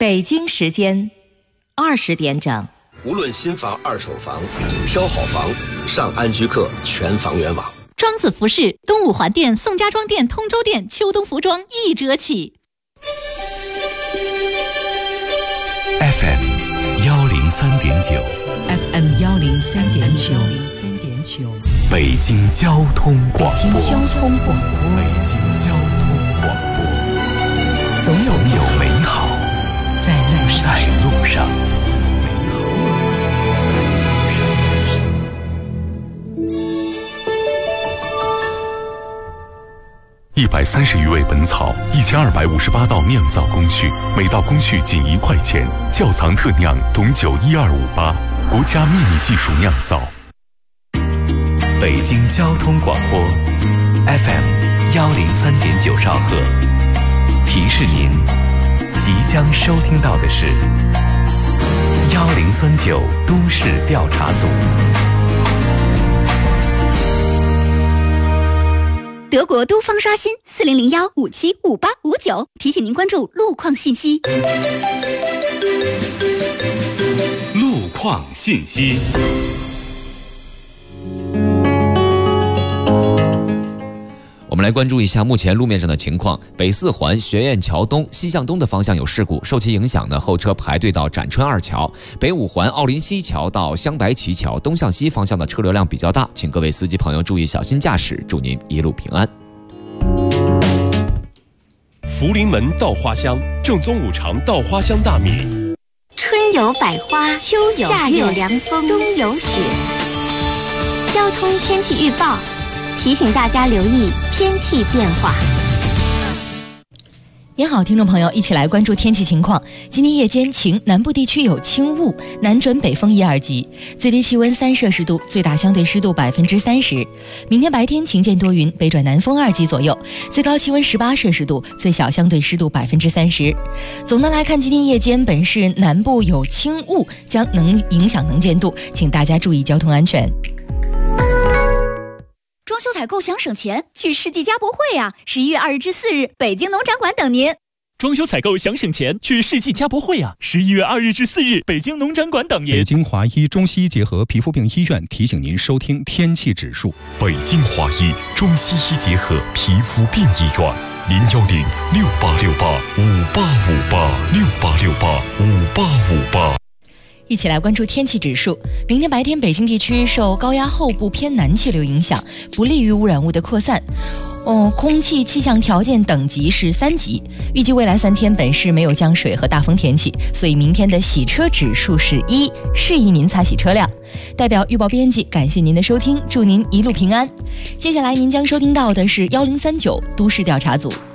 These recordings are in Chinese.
北京时间20点整。 无论新房、二手房，挑好房，上安居客全房源网。 庄子服饰、东五环店、宋家庄店、通州店秋冬服装1折起。 FM 103.9 FM 103.9 北京交通广播。 北京交通广播。 北京交通广播。总有美好在路上。130余味本草，1258道酿造工序，每道工序仅1块钱。窖藏特酿董酒12588，国家秘密技术酿造。北京交通广播 FM 103.9兆赫，提示您即将收听到的是1039都市调查组。 德国都方刷新4001575859，提醒您关注路况信息。 路况信息。 我们来关注一下目前路面上的情况。北四环学院桥东西向东的方向有事故，受其影响呢，后车排队到展春二桥。北五环奥林西桥到香白旗桥东向西方向的车流量比较大，请各位司机朋友注意小心驾驶，祝您一路平安。 福临门稻花香，正宗五常稻花香大米。 春有百花，秋有夏有凉风，冬有雪。交通天气预报提醒大家留意天气变化。 您好，听众朋友，一起来关注天气情况。今天夜间晴，南部地区有轻雾，南转北风1、2级，最低气温3摄氏度，最大相对湿度30%。明天白天晴间多云，北转南风2级左右，最高气温18摄氏度，最小相对湿度30%。总的来看，今天夜间本市南部有轻雾，将能影响能见度，请大家注意交通安全。 装修采购想省钱，去世纪家博会啊！11月2日至4日，北京农展馆等您。 装修采购想省钱，去世纪家博会啊！11月2日至4日，北京农展馆等您。 北京华医中西医结合皮肤病医院提醒您收听天气指数。 北京华医中西医结合皮肤病医院，0106868585858，68685858。 一起来关注天气指数。明天白天，北京地区受高压后部偏南气流影响，不利于污染物的扩散。空气气象条件等级是3级。预计未来3天，本市没有降水和大风天气，所以明天的洗车指数是1，适宜您擦洗车辆。代表预报编辑，感谢您的收听，祝您一路平安。接下来您将收听到的是1039都市调查组。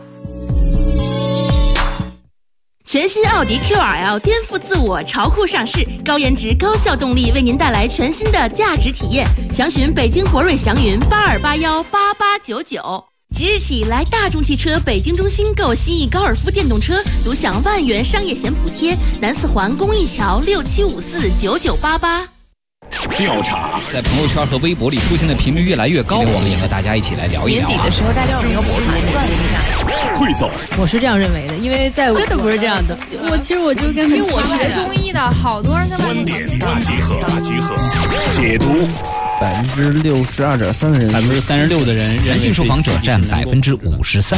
全新奥迪 QRL 颠覆自我，潮酷上市，高颜值、高效动力，为您带来全新的价值体验。详询北京博瑞祥云82818899。即日起来大众汽车北京中心购新翼高尔夫电动车，独享万元商业险补贴。南四环公益桥67549988。 调查在朋友圈和微博里出现的频率越来越高，我们也和大家一起来聊一聊。 年底的时候，大家有没有盘算一下？ 汇总， 我是这样认为的，因为在真的不是这样的。 其实我就跟因为我学中医的，好多人在观点大集合，解读。 62.3%的人 ，36%的人，男性受访者占53.1%。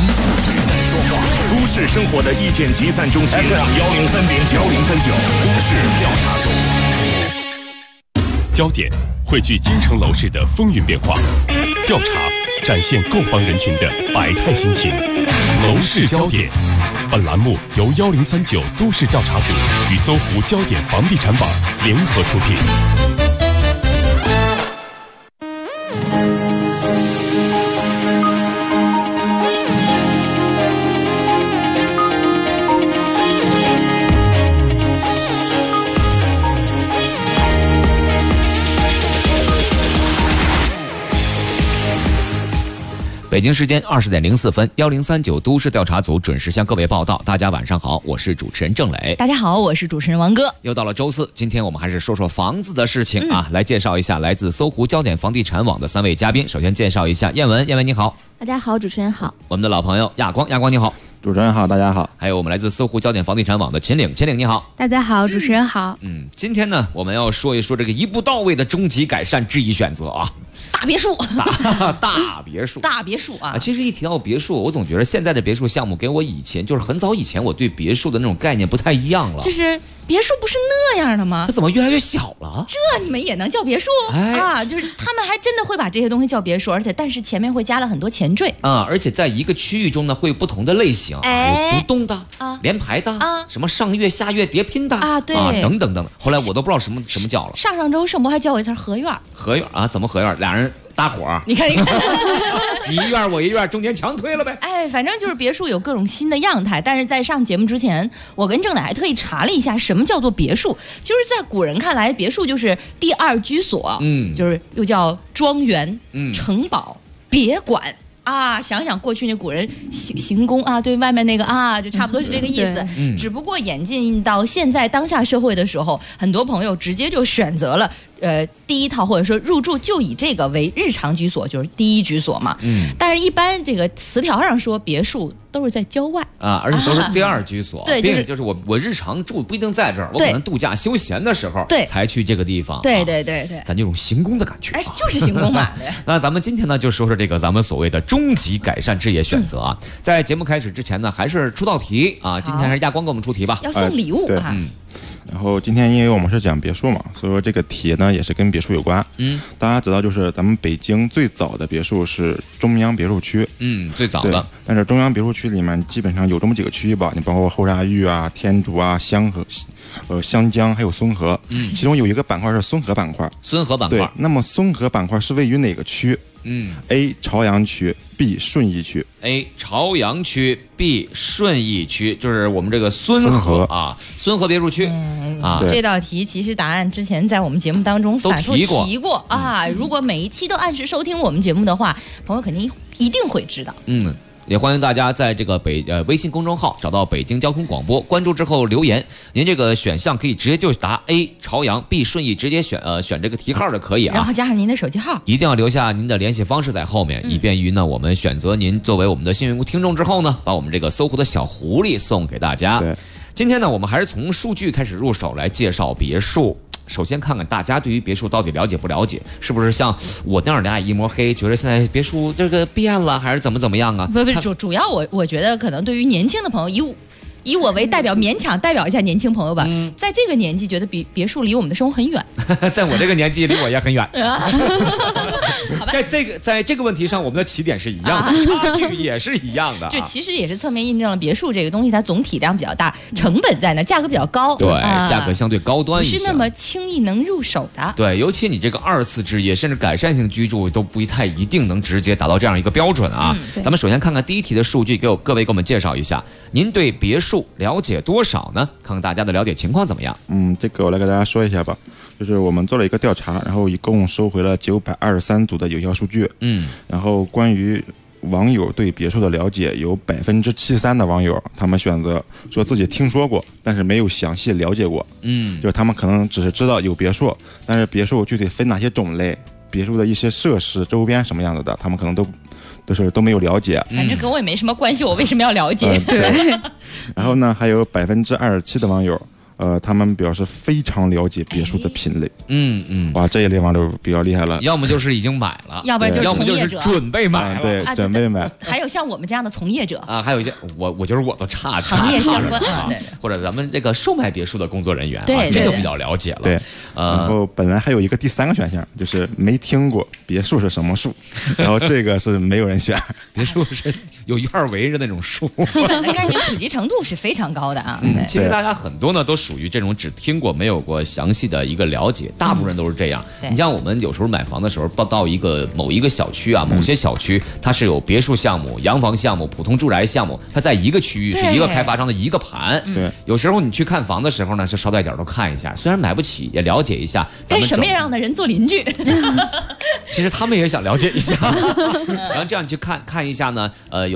都市生活的意见集散中心 FM 103.9都市调查组。焦点汇聚京城楼市的风云变化，调查展现购房人群的百态心情。楼市焦点，本栏目由1039都市调查组与搜狐焦点房地产网联合出品。 北京时间20点04分，1039都市调查组准时向各位报道。大家晚上好，我是主持人郑磊。 大家好，我是主持人王哥。 又到了周四，今天我们还是说说房子的事情啊。来介绍一下来自搜狐焦点房地产网的3位嘉宾。首先介绍一下燕文，燕文你好。 大家好，主持人好。 我们的老朋友亚光，亚光你好。 主持人好，大家好。 还有我们来自搜狐焦点房地产网的秦岭，秦岭你好。 大家好，主持人好。 今天呢，我们要说一说这个一步到位的终极改善置业选择啊。 大别墅， 大别墅， 大别墅啊！ 其实一提到别墅，我总觉得现在的别墅项目跟我以前就是很早以前我对别墅的那种概念不太一样了。 就是别墅不是那样的吗？ 它怎么越来越小了？ 这你们也能叫别墅啊？就是他们还真的会把这些东西叫别墅，但是前面会加了很多前缀啊，而且在一个区域中呢，会有不同的类型，有独栋的连排的什么上月下月叠拼的对等等等等。后来我都不知道什么叫了。 上周盛博还教我一词合院。 合院啊？怎么合院？俩人搭伙， 你看， 你一院我一院，中间墙推了呗。 反正就是别墅有各种新的样态。但是在上节目之前，我跟郑乃还特意查了一下，什么叫做别墅。就是在古人看来，别墅就是第二居所，就是又叫庄园、城堡、别馆。想想过去那古人行宫对外面那个就差不多是这个意思。只不过演进到现在当下社会的时候，很多朋友直接就选择了第一套或者说入住就以这个为日常居所，就是第一居所嘛。但是一般这个词条上说别墅都是在郊外而且都是第二居所。 对， 就是我日常住不一定在这儿，我可能度假休闲的时候才去这个地方。 对， 感觉有种行宫的感觉。 就是行宫嘛。 那咱们今天呢就说说这个咱们所谓的终极改善置业选择啊。在节目开始之前呢，还是出道题啊。今天还是亚光给我们出题吧。 要送礼物然后今天因为我们是讲别墅嘛，所以说这个题呢也是跟别墅有关。大家知道就是咱们北京最早的别墅是中央别墅区。 最早的。 但是中央别墅区里面基本上有这么几个区域吧，你包括后沙峪天竺香河、湘江还有松河。其中有一个板块是松河板块。 松河板块。 对，那么松河板块是位于哪个区？A 朝阳区 ，B 顺义区。 A 朝阳区 ，B 顺义区，就是我们这个孙河孙河别墅区这道题其实答案之前在我们节目当中反复提过如果每一期都按时收听我们节目的话，朋友肯定一定会知道。 也欢迎大家在这个微信公众号找到北京交通广播，关注之后留言，您这个选项可以直接就答 A 朝阳 B 顺义，直接选这个题号就可以然后加上您的手机号， 一定要留下您的联系方式在后面，以便于呢我们选择您作为我们的幸运听众之后呢，把我们这个搜狐的小狐狸送给大家。今天呢我们还是从数据开始入手来介绍别墅。首先看看大家对于别墅到底了解不了解，是不是像我那样的一抹黑，觉得现在别墅这个变了，还是怎么样啊？ 不，主要我觉得可能对于年轻的朋友，以我为代表，勉强代表一下年轻朋友吧。在这个年纪，觉得别墅离我们的生活很远。 在我这个年纪，离我也很远。好吧，在这个问题上，我们的起点是一样的，差距也是一样的。 这其实也是侧面印证了别墅这个东西，它总体量比较大，成本在那，价格比较高。 对，价格相对高端一些， 不是那么轻易能入手的。 对，尤其你这个二次置业甚至改善性居住都不太一定能直接达到这样一个标准啊。咱们首先看看第一题的数据，各位给我们介绍一下，您对别墅了解多少呢？看看大家的了解情况怎么样。 这个我来给大家说一下吧。就是我们做了一个调查，然后一共收回了923组的有效数据。然后关于网友对别墅的了解，有73%的网友他们选择说自己听说过，但是没有详细了解过。就是他们可能只是知道有别墅，但是别墅具体分哪些种类，别墅的一些设施周边什么样子的，他们可能都没有了解。 反正跟我也没什么关系，我为什么要了解？ 对。然后呢，还有27%的网友。他们表示非常了解别墅的品类。哇，这一类网友比较厉害了。 要么就是已经买了， 要不然就是从业者准备买了。 对，准备买。 还有像我们这样的从业者还有一些我觉得我都差行业相关或者咱们这个售卖别墅的工作人员这就比较了解了。 对，然后本来还有一个第3个选项，就是没听过别墅是什么树，然后这个是没有人选。 别墅是有院围着那种树， 基本的概念普及程度是非常高的啊。 其实大家很多呢都属于这种只听过没有过详细的一个了解，大部分人都是这样。你像我们有时候买房的时候，到某一个小区某些小区它是有别墅项目、洋房项目、普通住宅项目，它在一个区域是一个开发商的一个盘。有时候你去看房的时候呢，是捎带点都看一下，虽然买不起，也了解一下。 跟什么样的人做邻居？ 其实他们也想了解一下，然后这样去看一下呢。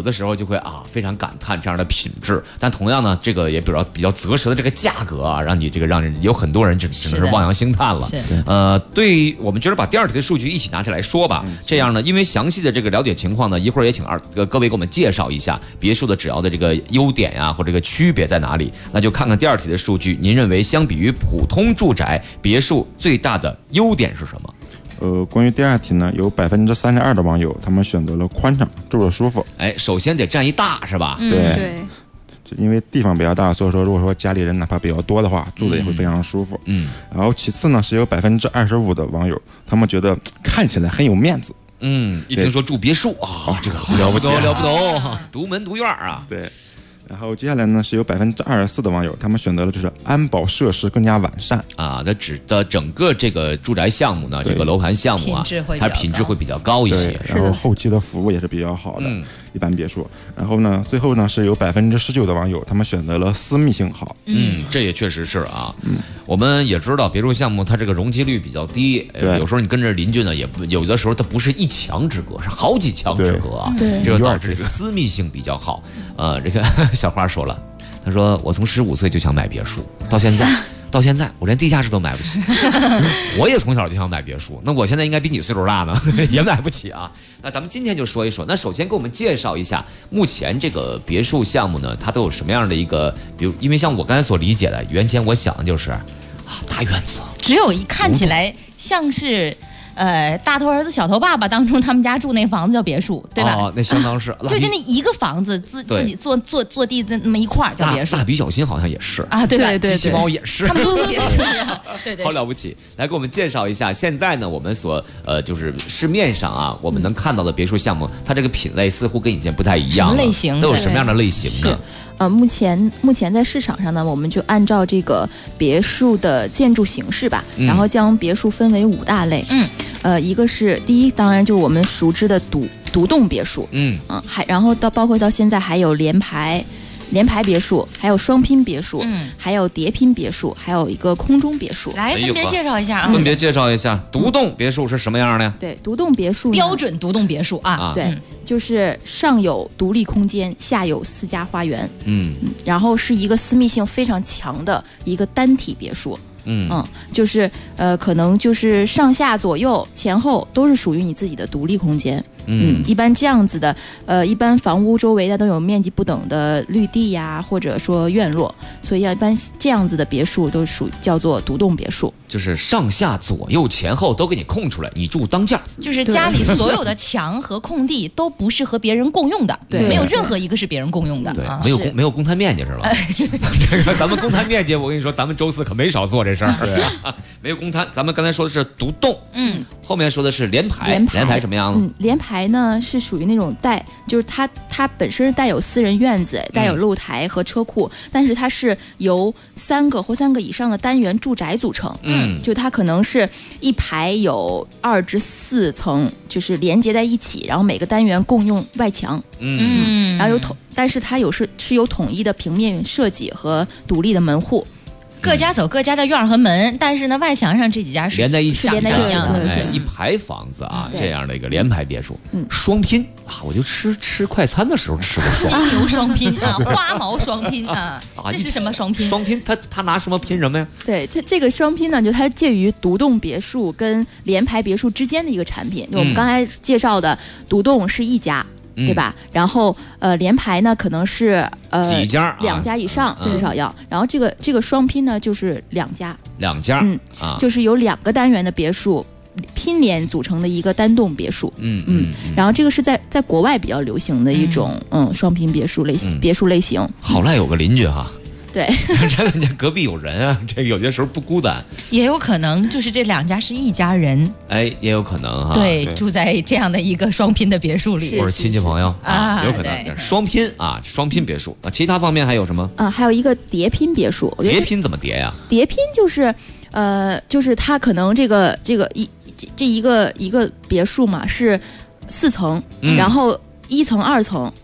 有的时候就会非常感叹这样的品质，但同样呢，这个也比较择时的这个价格啊，让人有很多人只能是望洋兴叹了。对于我们觉得把第二题的数据一起拿起来说吧，这样呢，因为详细的这个了解情况呢，一会儿也请各位给我们介绍一下别墅的主要的这个优点呀，或者这个区别在哪里。那就看看第二题的数据，您认为相比于普通住宅，别墅最大的优点是什么？ 关于第二题呢，有32%的网友他们选择了宽敞，住着舒服。 首先得占一大是吧？ 对。因为地方比较大，所以说如果说家里人哪怕比较多的话，住的也会非常舒服。然后其次呢，是有25%的网友他们觉得看起来很有面子。 一听说住别墅这个了不起， 了不得，独门独院啊。 对。然后接下来呢，是有24%的网友他们选择了就是安保设施更加完善它指的整个这个住宅项目呢，这个楼盘项目啊，它品质会比较高一些， 然后后期的服务也是比较好的。一般别墅。然后呢，最后呢是有19%的网友他们选择了私密性好。 这也确实是啊。我们也知道别墅项目它这个容积率比较低，有时候你跟着邻居呢，也有的时候它不是1墙之隔，是好几墙之隔啊。这个导致私密性比较好。这个小花说了，他说我从15岁就想买别墅，到现在我连地下室都买不起。我也从小就想买别墅，那我现在应该比你岁数大呢，也买不起啊。那咱们今天就说一说，那首先给我们介绍一下目前这个别墅项目呢，它都有什么样的一个，比如因为像我刚才所理解的，原先我想的就是大院子， 只有一看起来像是大头儿子小头爸爸当中他们家住那房子叫别墅，对吧？ 那相当是就是那一个房子自己坐地那么一块儿叫别墅。 蜡笔小新好像也是啊，对吧？ 机器猫也是， 他们都是别墅呀。对， 好了不起！来给我们介绍一下，现在呢我们所就是市面上啊我们能看到的别墅项目，它这个品类似乎跟以前不太一样了， 什么类型都有什么样的类型呢？ 目前在市场上呢，我们就按照这个别墅的建筑形式吧，然后将别墅分为5大类。一个是第一，当然就是我们熟知的独栋别墅。然后包括到现在还有联排别墅，还有双拼别墅，还有叠拼别墅，还有一个空中别墅。 来，分别介绍一下啊！ 分别介绍一下独栋别墅是什么样的呀？ 对，独栋别墅标准独栋别墅啊， 对，就是上有独立空间，下有4家花园。然后是一个私密性非常强的一个单体别墅。就是可能就是上下左右前后都是属于你自己的独立空间。一般这样子的，一般房屋周围的都有面积不等的绿地呀，或者说院落，所以一般这样子的别墅都叫做独栋别墅， 就是上下左右前后都给你空出来，你住当间， 就是家里所有的墙和空地都不是和别人共用的，对，没有任何一个是别人共用的， 对，没有公摊面积是吧？这个咱们公摊面积，我跟你说，咱们周四可没少做这事儿，对，没有公摊。咱们刚才说的是独栋，后面说的是联排什么样子？ 联排呢是属于那种就是它本身带有私人院子，带有露台和车库，但是它是由3个或3个以上的单元住宅组成。就它可能是一排有2至4层，就是连接在一起，然后每个单元共用外墙。然后但是它是有统一的平面设计和独立的门户。 各家走各家的院和门，但是呢，外墙上这几家是连在一起， 连在一起的，一排房子啊，这样的一个联排别墅。双拼啊，我就吃快餐的时候吃过双金牛双拼啊，花毛双拼啊，这是什么双拼？ 双拼，他拿什么拼什么呀？ 对，这个双拼呢，就它介于独栋别墅跟联排别墅之间的一个产品。就我们刚才介绍的独栋是1家。对吧？然后联排呢可能是几家 2家以上至少要，然后这个双拼呢就是2家，就是由2个单元的别墅拼连组成的一个单栋别墅。然后这个是在国外比较流行的一种双拼别墅类型。 好赖有个邻居哈。 对， 人家隔壁有人啊，这个有些时候不孤单， 也有可能就是这2家是1家人， 也有可能哈， 对，住在这样的一个双拼的别墅里， 或者亲戚朋友啊，有可能双拼啊，双拼别墅啊。其他方面还有什么？ 还有一个叠拼别墅。 叠拼怎么叠呀？ 叠拼就是它可能这一个别墅嘛是4层，然后1层2层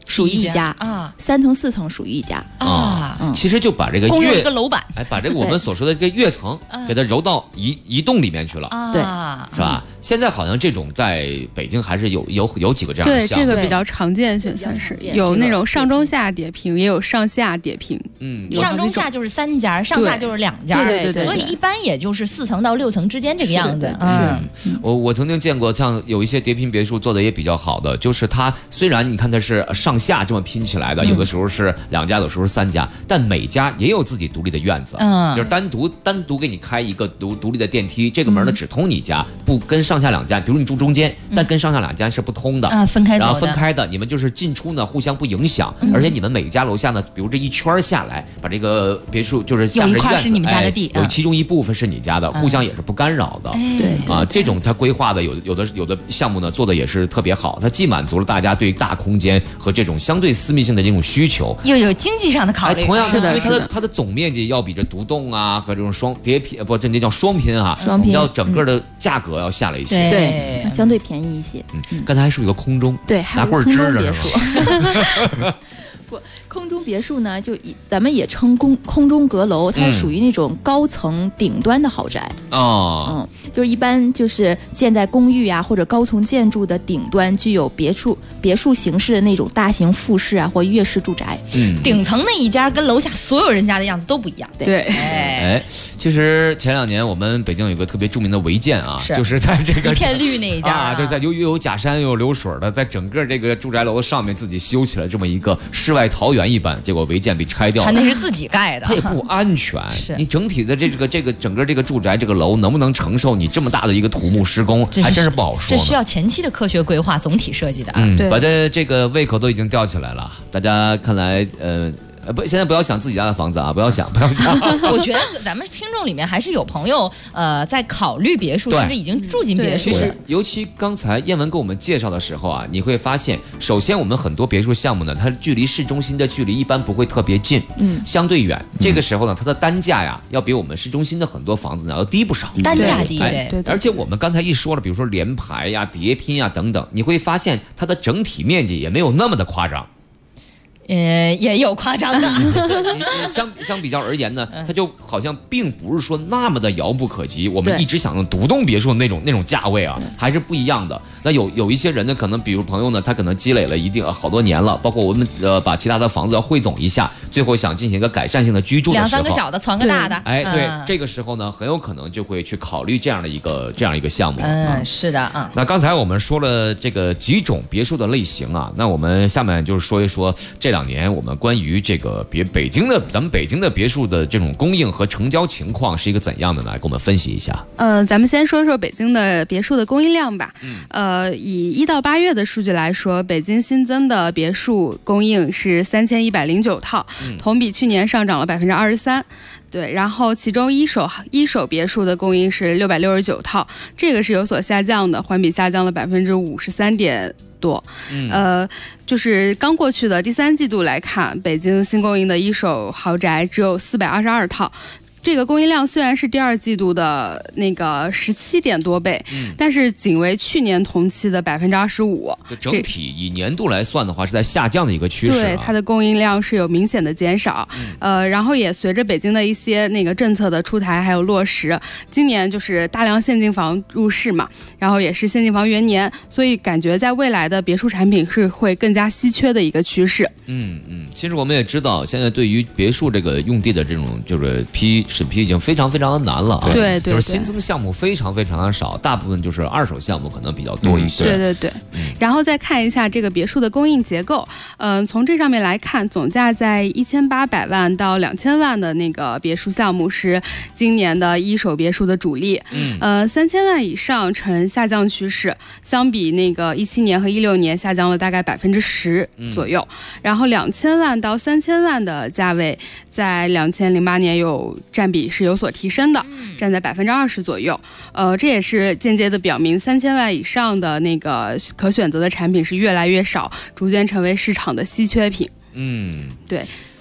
属于一家啊，3层4层属于一家啊。其实就把这个共用一个楼板， 把这个我们所说的这个跃层给它揉到一栋里面去了， 对， 是吧？现在好像这种在北京还是有几个这样的项目， 对，这个比较常见，算是有那种上中下叠平，也有上下叠平。 上中下就是3家，上下就是2家， 对， 所以一般也就是4层到6层之间这个样子。 我曾经见过像有一些叠平别墅做的也比较好的，就是它虽然你看它是上下这么拼起来的，有的时候是2家，有的时候是3家，但每家也有自己独立的院子，就是单独给你开一个独立的电梯，这个门呢只通你家，不跟上下2家，比如你住中间，但跟上下2家是不通的分开走的， 然后分开的，你们就是进出呢互相不影响，而且你们每家楼下呢，比如这一圈下来，把这个别墅就是下面院子是你们家的地， 有其中一部分是你家的，互相也是不干扰的。 对这种它规划的有的项目呢做的也是特别好，它既满足了大家对大空间和这种相对私密性的这种需求， 又有经济上的考虑。 同样，因为它的总面积要比这独栋啊和这种双叠拼这叫双拼啊，要整个的价格要下来一些， 对，相对便宜一些。 刚才还说有个空中， 对， 拿棍支着是吧？不，空中别墅呢，咱们也称空中阁楼，它属于那种高层顶端的豪宅就是一般就是建在公寓啊或者高层建筑的顶端，具有别墅形式的那种大型复式啊或跃式住宅。 顶层那一家跟楼下所有人家的样子都不一样。 对， 其实前2年我们北京有个特别著名的违建啊，就是在这个一片绿那一家啊，就在又有假山又有流水的，在整个这个住宅楼的上面自己修起了这么一个世外桃源一般，结果违建被拆掉了。 他那是自己盖的， 它也不安全。你整体的这个整个这个住宅这个楼能不能承受你这么大的一个土木施工，还真是不好说。 这需要前期的科学规划、总体设计的。 把这个胃口都已经吊起来了，大家看来现在不要想自己家的房子啊，不要想。 我觉得咱们听众里面还是有朋友在考虑别墅，甚至已经住进别墅了。 其实尤其刚才燕文给我们介绍的时候啊，你会发现，首先我们很多别墅项目呢，它距离市中心的距离一般不会特别近，相对远。这个时候呢，它的单价呀，要比我们市中心的很多房子呢要低不少。 单价低，对。 而且我们刚才一说了，比如说联排呀、叠拼呀等等，你会发现它的整体面积也没有那么的夸张。 也有夸张的， 你相比较而言呢，它就好像并不是说那么的遥不可及。我们一直想用独栋别墅那种价位啊，还是不一样的。那有一些人呢，可能比如朋友呢，他可能积累了一定好多年了，包括我们把其他的房子要汇总一下，最后想进行一个改善性的居住的时候，2-3 个小的攒个大的， 对，这个时候呢，很有可能就会去考虑这样一个项目。 是的啊。 那刚才我们说了这个几种别墅的类型啊，那我们下面就是说一说这2年我们关于这个咱们北京的别墅的这种供应和成交情况是一个怎样的呢？来给我们分析一下。 咱们先说说北京的别墅的供应量吧。以1到8月的数据来说，北京新增的别墅供应是3109套，同比去年上涨了23%。对，然后其中一手别墅的供应是669套，这个是有所下降的，环比下降了53%多。就是刚过去的第3季度来看，北京新供应的一手豪宅只有422套。这个供应量虽然是第2季度的那个17点多倍，但是仅为去年同期的25%。 整体以年度来算的话，是在下降的一个趋势。 对，它的供应量是有明显的减少。然后也随着北京的一些那个政策的出台还有落实，今年就是大量现金房入市嘛，然后也是现金房元年，所以感觉在未来的别墅产品是会更加稀缺的一个趋势。 其实我们也知道，现在对于别墅这个用地的这种就是审批已经非常非常的难了啊。 对， 就是新增项目非常非常的少，大部分就是2手项目可能比较多一些。 对。然后再看一下这个别墅的供应结构，从这上面来看，总价在1800万到2000万的那个别墅项目是今年的一手别墅的主力。3000万以上呈下降趋势，相比那个17年和16年下降了大概10%左右。然后2000万到3000万的价位，在2008年占比是有所提升的，占在20%左右。这也是间接的表明3000万以上的那个可选择的产品是越来越少，逐渐成为市场的稀缺品。对。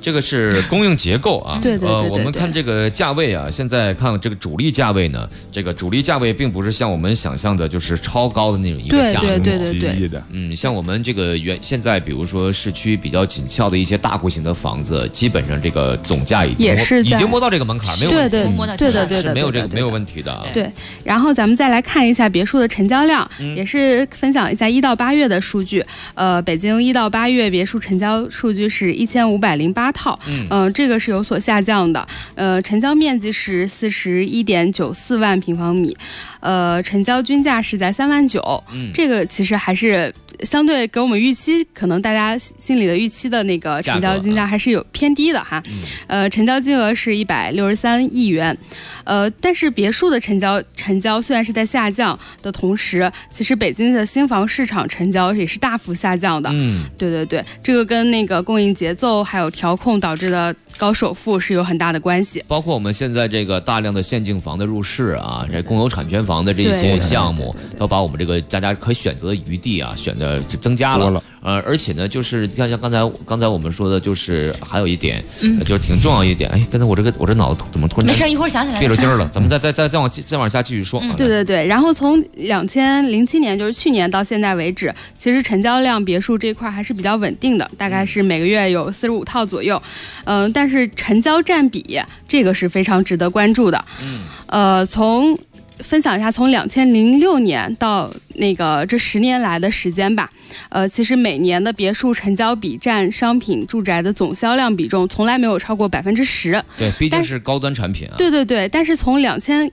这个是供应结构啊。 对， 我们看这个价位啊，现在看这个主力价位呢，这个主力价位并不是像我们想象的，就是超高的那种一个价格。 对。 像我们这个现在比如说市区比较紧俏的一些大户型的房子，基本上这个总价已经摸到这个门槛，没有问题。 对， 是没有问题的啊。 对，然后咱们再来看一下别墅的成交量，也是分享一下1到8月的数据。北京1到8月别墅成交数据是1508套，这个是有所下降的。成交面积是41.94万平方米，成交均价是在3万9，这个其实还是相对给我们预期，可能大家心里的预期的那个成交均价还是有偏低的哈。成交金额是163亿元，但是别墅的成交虽然是在下降的同时，其实北京的新房市场成交也是大幅下降的。对，这个跟那个供应节奏还有调控导致的高首付是有很大的关系。 包括我们现在这个大量的现净房的入市啊，这公有产权房的这些项目，都把我们这个大家可选择的余地啊选的增加了。而且呢，就是像刚才我们说的，就是还有一点，就是挺重要一点。哎，刚才我这脑子怎么突然没事，一会儿想起来别了劲儿了。咱们再往下继续说。 对。然后从2007年，就是去年到现在为止，其实成交量别墅这块还是比较稳定的，大概是每个月有45套左右。但是成交占比这个是非常值得关注的。分享一下，从2006年到那个这10年来的时间吧，其实每年的别墅成交比占商品住宅的总销量比重从来没有超过10%。 对，毕竟是高端产品啊。 对，但是从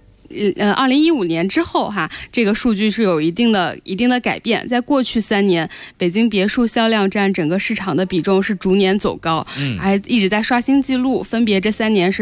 2015年之后哈，这个数据是有一定的改变。在过去3年，北京别墅销量占整个市场的比重是逐年走高，还一直在刷新纪录，分别这3年是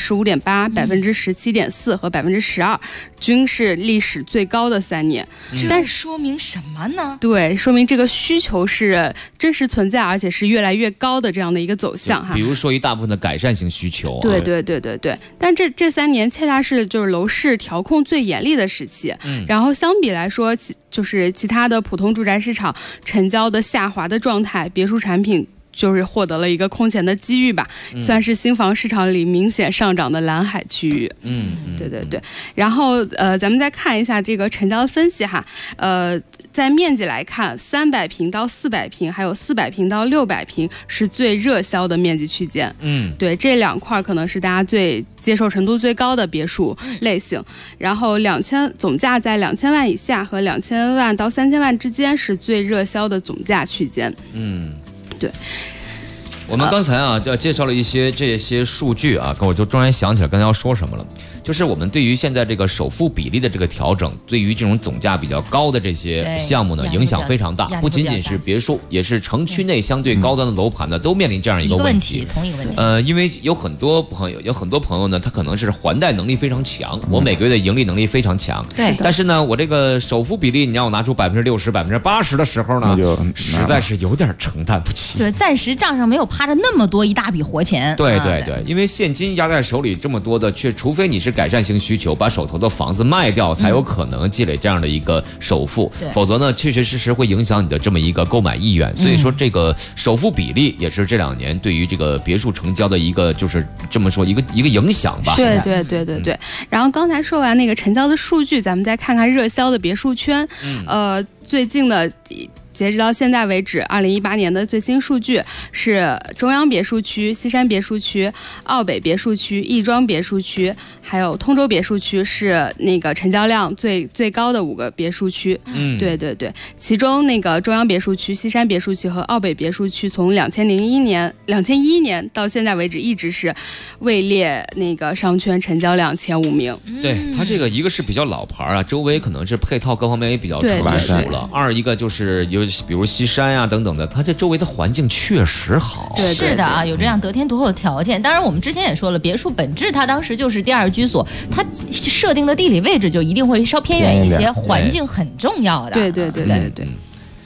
15.8%、17.4%和12%，均是历史最高的3年。 但说明什么呢？ 对，说明这个需求是真实存在，而且是越来越高的这样的一个走向哈。 比如说一大部分的改善性需求。 对。但这3年恰恰是就是楼市调控最严厉的时期，然后相比来说，就是其他的普通住宅市场成交的下滑的状态，别墅产品就是获得了一个空前的机遇吧，算是新房市场里明显上涨的蓝海区域。对。然后咱们再看一下这个成交的分析哈，在面积来看，300平到400平，还有400平到600平是最热销的面积区间。对，这2块可能是大家最接受程度最高的别墅类型。然后总价在2000万以下和2000万到3000万之间是最热销的总价区间。对。 我们刚才介绍了这些数据啊，我就突然想起来刚才要说什么了。就是我们对于现在这个首付比例的这个调整，对于这种总价比较高的这些项目呢，影响非常大。不仅仅是别墅，也是城区内相对高端的楼盘呢，都面临这样一个问题。 同一个问题。 因为有很多朋友呢，他可能是还贷能力非常强，我每个月的盈利能力非常强。 对。 但是呢，我这个首付比例，你让我拿出60%、80%的时候呢，实在是有点承担不起。 对，暂时账上没有趴着那么多一大笔活钱。 对，因为现金压在手里这么多的，除非你是改善性需求，把手头的房子卖掉，才有可能积累这样的一个首付，否则呢，确确实实会影响你的这么一个购买意愿。所以说，这个首付比例也是这2年对于这个别墅成交的一个，就是这么说一个影响吧。 对。然后刚才说完那个成交的数据，咱们再看看热销的别墅圈。最近的。截止到现在为止，2018年的最新数据是中央别墅区、西山别墅区、奥北别墅区、亦庄别墅区，还有通州别墅区是那个成交量最高的5个别墅区。对，其中那个中央别墅区、西山别墅区和奥北别墅区，从2001年到现在为止，一直是位列那个商圈成交量前5名。 对，它这个一个是比较老牌啊，周围可能是配套各方面也比较成熟了；二一个就是比如西山啊等等的，它这周围的环境确实好。 是的啊，有这样得天独厚的条件。当然，我们之前也说了，别墅本质它当时就是第2居所，它设定的地理位置就一定会稍偏远一些，环境很重要的。 对。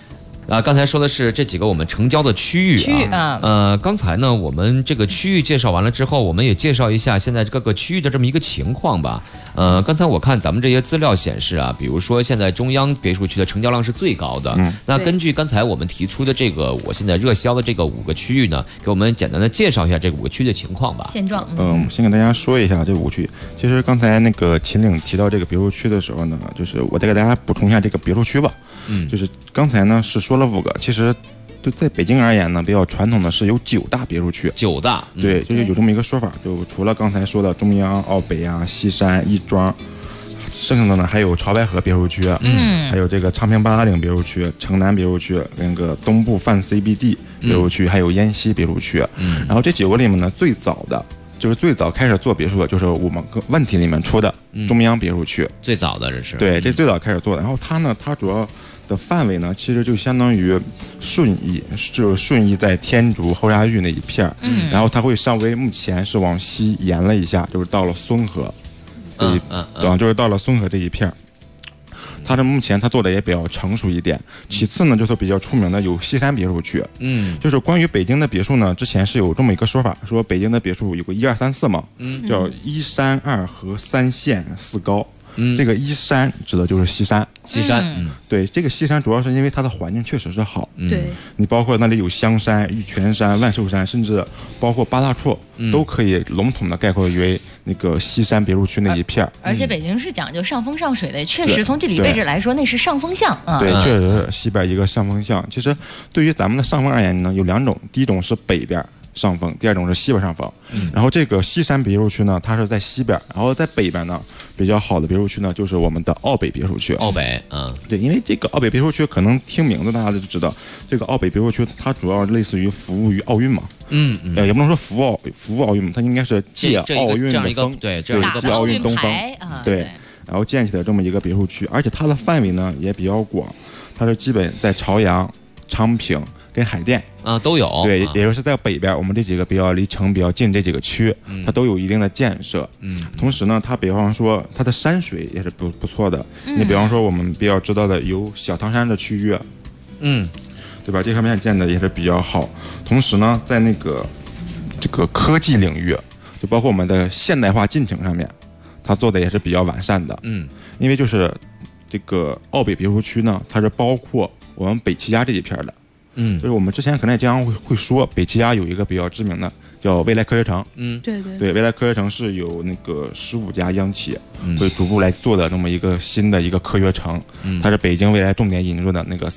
刚才说的是这几个我们成交的区域啊。刚才呢，我们这个区域介绍完了之后，我们也介绍一下现在各个区域的这么一个情况吧。刚才我看咱们这些资料显示啊，比如说现在中央别墅区的成交量是最高的。那根据刚才我们提出的这个，我现在热销的这个5个区域呢，给我们简单的介绍一下这5个区的情况吧。 现状。 先给大家说一下这5个区。其实刚才那个秦岭提到这个别墅区的时候呢，就是我再给大家补充一下这个别墅区吧。就是刚才呢是说了5个，其实对在北京而言呢，比较传统的是有9大别墅区。 9大， 对，就是有这么一个说法，就除了刚才说的中央、奥北啊、西山、亦庄，剩下的呢还有潮白河别墅区，还有这个昌平八达岭别墅区、城南别墅区、那个东部泛 CBD 别墅区，还有烟西别墅区。然后这9个里面呢，最早开始做别墅的，就是我们问题里面出的中央别墅区， 最早的这是。 对，这最早开始做的。然后它主要的范围呢，其实就相当于顺义在天竺后沙峪那一片，然后它会稍微目前是往西延了一下，就是到了孙河，就是到了孙河这一片。它的目前它做的也比较成熟一点。其次呢，就是比较出名的有西山别墅区，就是关于北京的别墅呢，之前是有这么一个说法，说北京的别墅有个1、2、3、4嘛，叫1山2河3县4高。这个1山指的就是西山，对，这个西山主要是因为它的环境确实是好， 对， 你包括那里有香山、玉泉山、万寿山，甚至包括八大处，都可以笼统的概括为那个西山别墅区那一片。 而且北京是讲究上风上水的，确实从地理位置来说，那是上风向啊。 对，确实是西边一个上风向。其实对于咱们的上风而言呢，有2种，第一种是北边上风，第2种是西边上风。然后这个西山别墅区呢，它是在西边，然后在北边呢，比较好的别墅区呢，就是我们的奥北别墅区。 奥北， 对，因为这个奥北别墅区，可能听名字大家就知道，这个奥北别墅区它主要类似于服务于奥运嘛。也不能说服务奥运嘛，它应该是借奥运的风，对，借奥运东风，对，然后建起的这么一个别墅区，而且它的范围呢也比较广，它是基本在朝阳、昌平跟海淀都有。 对，也就是在北边，我们这几个比较离城比较近这几个区，它都有一定的建设。同时呢，它比方说它的山水也是不错的。你比方说我们比较知道的有小汤山的区域，对吧？这方面建的也是比较好。同时呢，在这个科技领域，就包括我们的现代化进程上面，它做的也是比较完善的。因为就是这个奥北别墅区呢，它是包括我们北齐家这一片的。就是我们之前可能也经常会说，北齐家有一个比较知名的叫未来科学城。对，未来科学城是有那个15家央企会逐步来做的这么一个新的一个科学城。它是北京未来重点引入的那个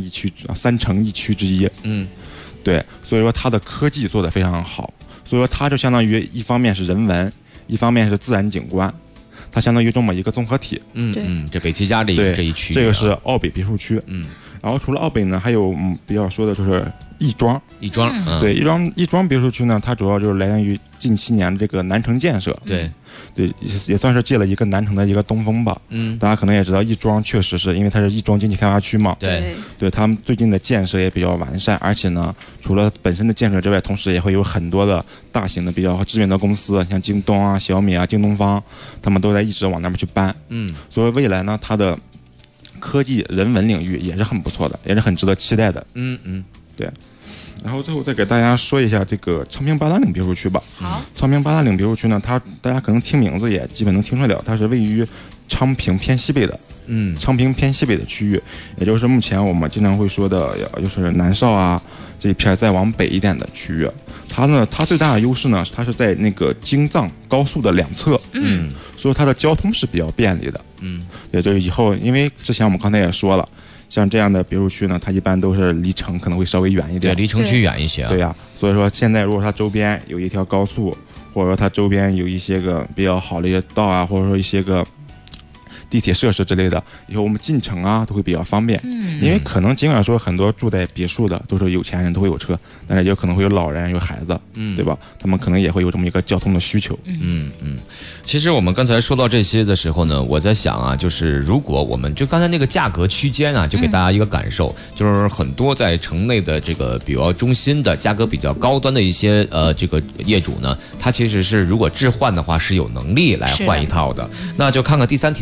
3城一区之一。对，所以说它的科技做得非常好，所以说它就相当于一方面是人文，一方面是自然景观，它相当于这么一个综合体。 这北齐家这一区， 这个是奥北别墅区。然后除了奥北呢，还有比较说的就是亦庄。对，亦庄别墅区呢，它主要就是来源于近7年的这个南城建设。对，也算是借了一个南城的一个东风吧。大家可能也知道，亦庄确实是因为它是亦庄经济开发区嘛。对，他们最近的建设也比较完善，而且呢，除了本身的建设之外，同时也会有很多的大型的比较知名的公司，像京东啊、小米啊、京东方，他们都在一直往那边去搬。所以未来呢，它的科技人文领域也是很不错的，也是很值得期待的。对。然后最后再给大家说一下这个昌平八达岭别墅区吧。昌平八达岭别墅区呢，大家可能听名字也基本能听出来了，它是位于昌平偏西北的。昌平偏西北的区域，也就是目前我们经常会说的，就是南邵啊这一片再往北一点的区域。它最大的优势呢，它是在那个京藏高速的2侧，所以它的交通是比较便利的。也就是以后，因为之前我们刚才也说了，像这样的别墅区呢，它一般都是离城可能会稍微远一点， 对，离城区远一些。 对呀，所以说现在如果它周边有一条高速，或者说它周边有一些个比较好的一些道啊，或者说一些个地铁设施之类的，以后我们进城啊都会比较方便。因为可能尽管说很多住在别墅的都是有钱人，都会有车，但是也有可能会有老人有孩子，对吧？他们可能也会有这么一个交通的需求。 其实我们刚才说到这些的时候呢，我在想啊，就是如果我们就刚才那个价格区间啊，就给大家一个感受，就是很多在城内的这个比较中心的价格比较高端的一些这个业主呢，他其实是如果置换的话是有能力来换一套的。那就看看第3题的数据。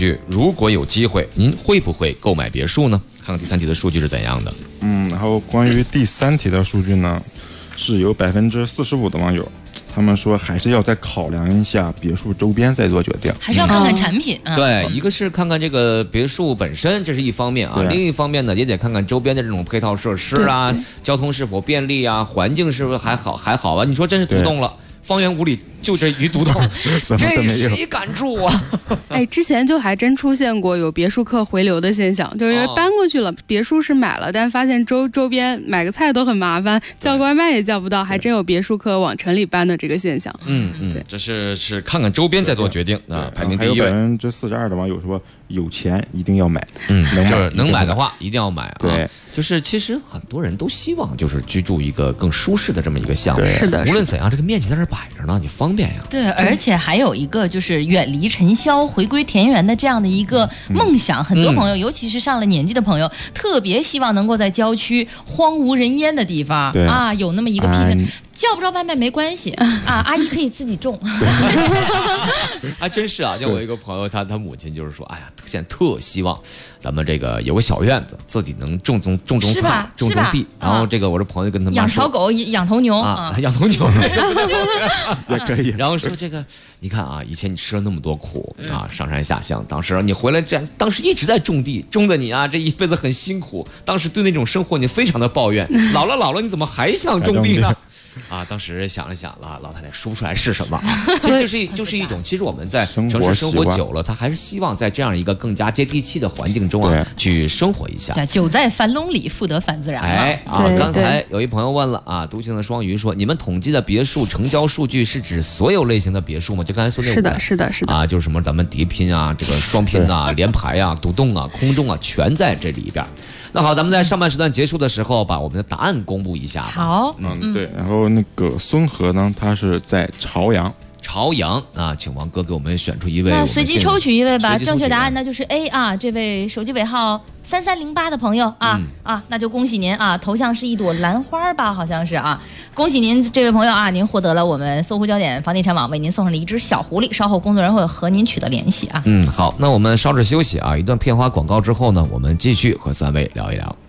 句，如果有机会，您会不会购买别墅呢？看看第3题的数据是怎样的。 然后关于第3题的数据呢，是有45%的网友，他们说还是要再考量一下别墅周边再做决定， 还是要看看产品。 对，一个是看看这个别墅本身，这是一方面啊，另一方面呢，也得看看周边的这种配套设施啊，交通是否便利啊，环境是不是还好啊？你说真是独栋了，方圆5里就这一独栋，这谁敢住啊？ 之前就还真出现过有别墅客回流的现象，就是因为搬过去了，别墅是买了，但发现周边买个菜都很麻烦，叫个外卖也叫不到，还真有别墅客往城里搬的这个现象。 这是看看周边再做决定啊。排名第1位 ，42%的网友说有钱一定要买， 就是能买的话一定要买啊。 对， 就是其实很多人都希望就是居住一个更舒适的这么一个项目。 是的， 无论怎样，这个面积在这摆着呢，你方便呀。 对，而且还有一个就是远离尘嚣、回归田园的这样的一个梦想。很多朋友，尤其是上了年纪的朋友，特别希望能够在郊区荒无人烟的地方啊，有那么一个僻静。叫不着外卖没关系啊，阿姨可以自己种。 还真是啊，就我一个朋友，他母亲就是说，哎呀，现在特希望咱们这个有个小院子，自己能种菜、种地。然后这个我这朋友跟他妈说， 养条狗、养头牛啊，养头牛也可以。 然后说这个，你看啊，以前你吃了那么多苦啊，上山下乡，当时你回来当时一直在种地，种的你啊，这一辈子很辛苦。当时对那种生活你非常的抱怨，老了，你怎么还想种地呢？啊，当时想了想了，老太太说不出来是什么啊。其实就是一种，其实我们在城市生活久了，他还是希望在这样一个更加接地气的环境中啊，去生活一下。 久在樊笼里，复得返自然。 刚才有一朋友问了啊，独行的双鱼说，你们统计的别墅成交数据是指所有类型的别墅吗？就刚才说那种是的啊，就是什么咱们叠拼啊，这个双拼啊，联排啊，独栋啊，空中啊，全在这里边。那好，咱们在上半时段结束的时候，把我们的答案公布一下吧。 好， 对，然后那个孙和呢，他是在朝阳啊，请王哥给我们选出一位， 那随机抽取一位吧。正确答案那就是 A 啊，这位手机尾号3308的朋友啊，那就恭喜您啊，头像是一朵兰花吧，好像是啊，恭喜您这位朋友啊，您获得了我们搜狐焦点房地产网为您送上了一只小狐狸，稍后工作人员会和您取得联系啊。 好，那我们稍事休息啊，一段片花广告之后呢，我们继续和3位聊一聊。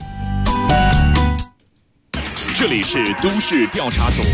这里是都市调查组。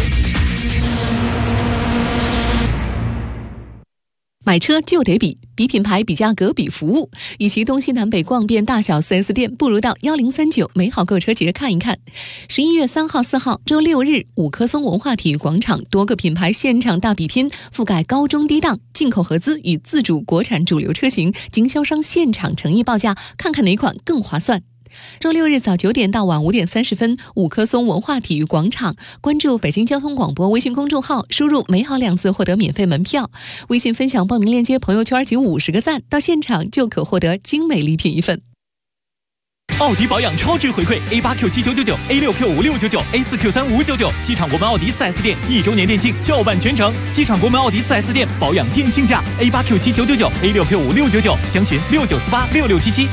买车就得比品牌，比价格，比服务。与其东西南北逛遍大小 4S 店，不如到1039美好购车节看一看。11月3号、4号，周6日，五棵松文化体育广场多个品牌现场大比拼，覆盖高中低档、进口合资与自主国产主流车型，经销商现场诚意报价，看看哪款更划算。周6日早9点到晚5点30分，五棵松文化体育广场，关注北京交通广播微信公众号，输入美好2字获得免费门票，微信分享报名链接，朋友圈仅50个赞，到现场就可获得精美礼品一份。 奥迪保养超值回馈 A8Q7999 A6Q5699 A4Q3599，机场国门奥迪 4S 店1周年店庆叫办全程，机场国门奥迪 4S 店保养店庆价 A8Q7999 A6Q5699，详询69486677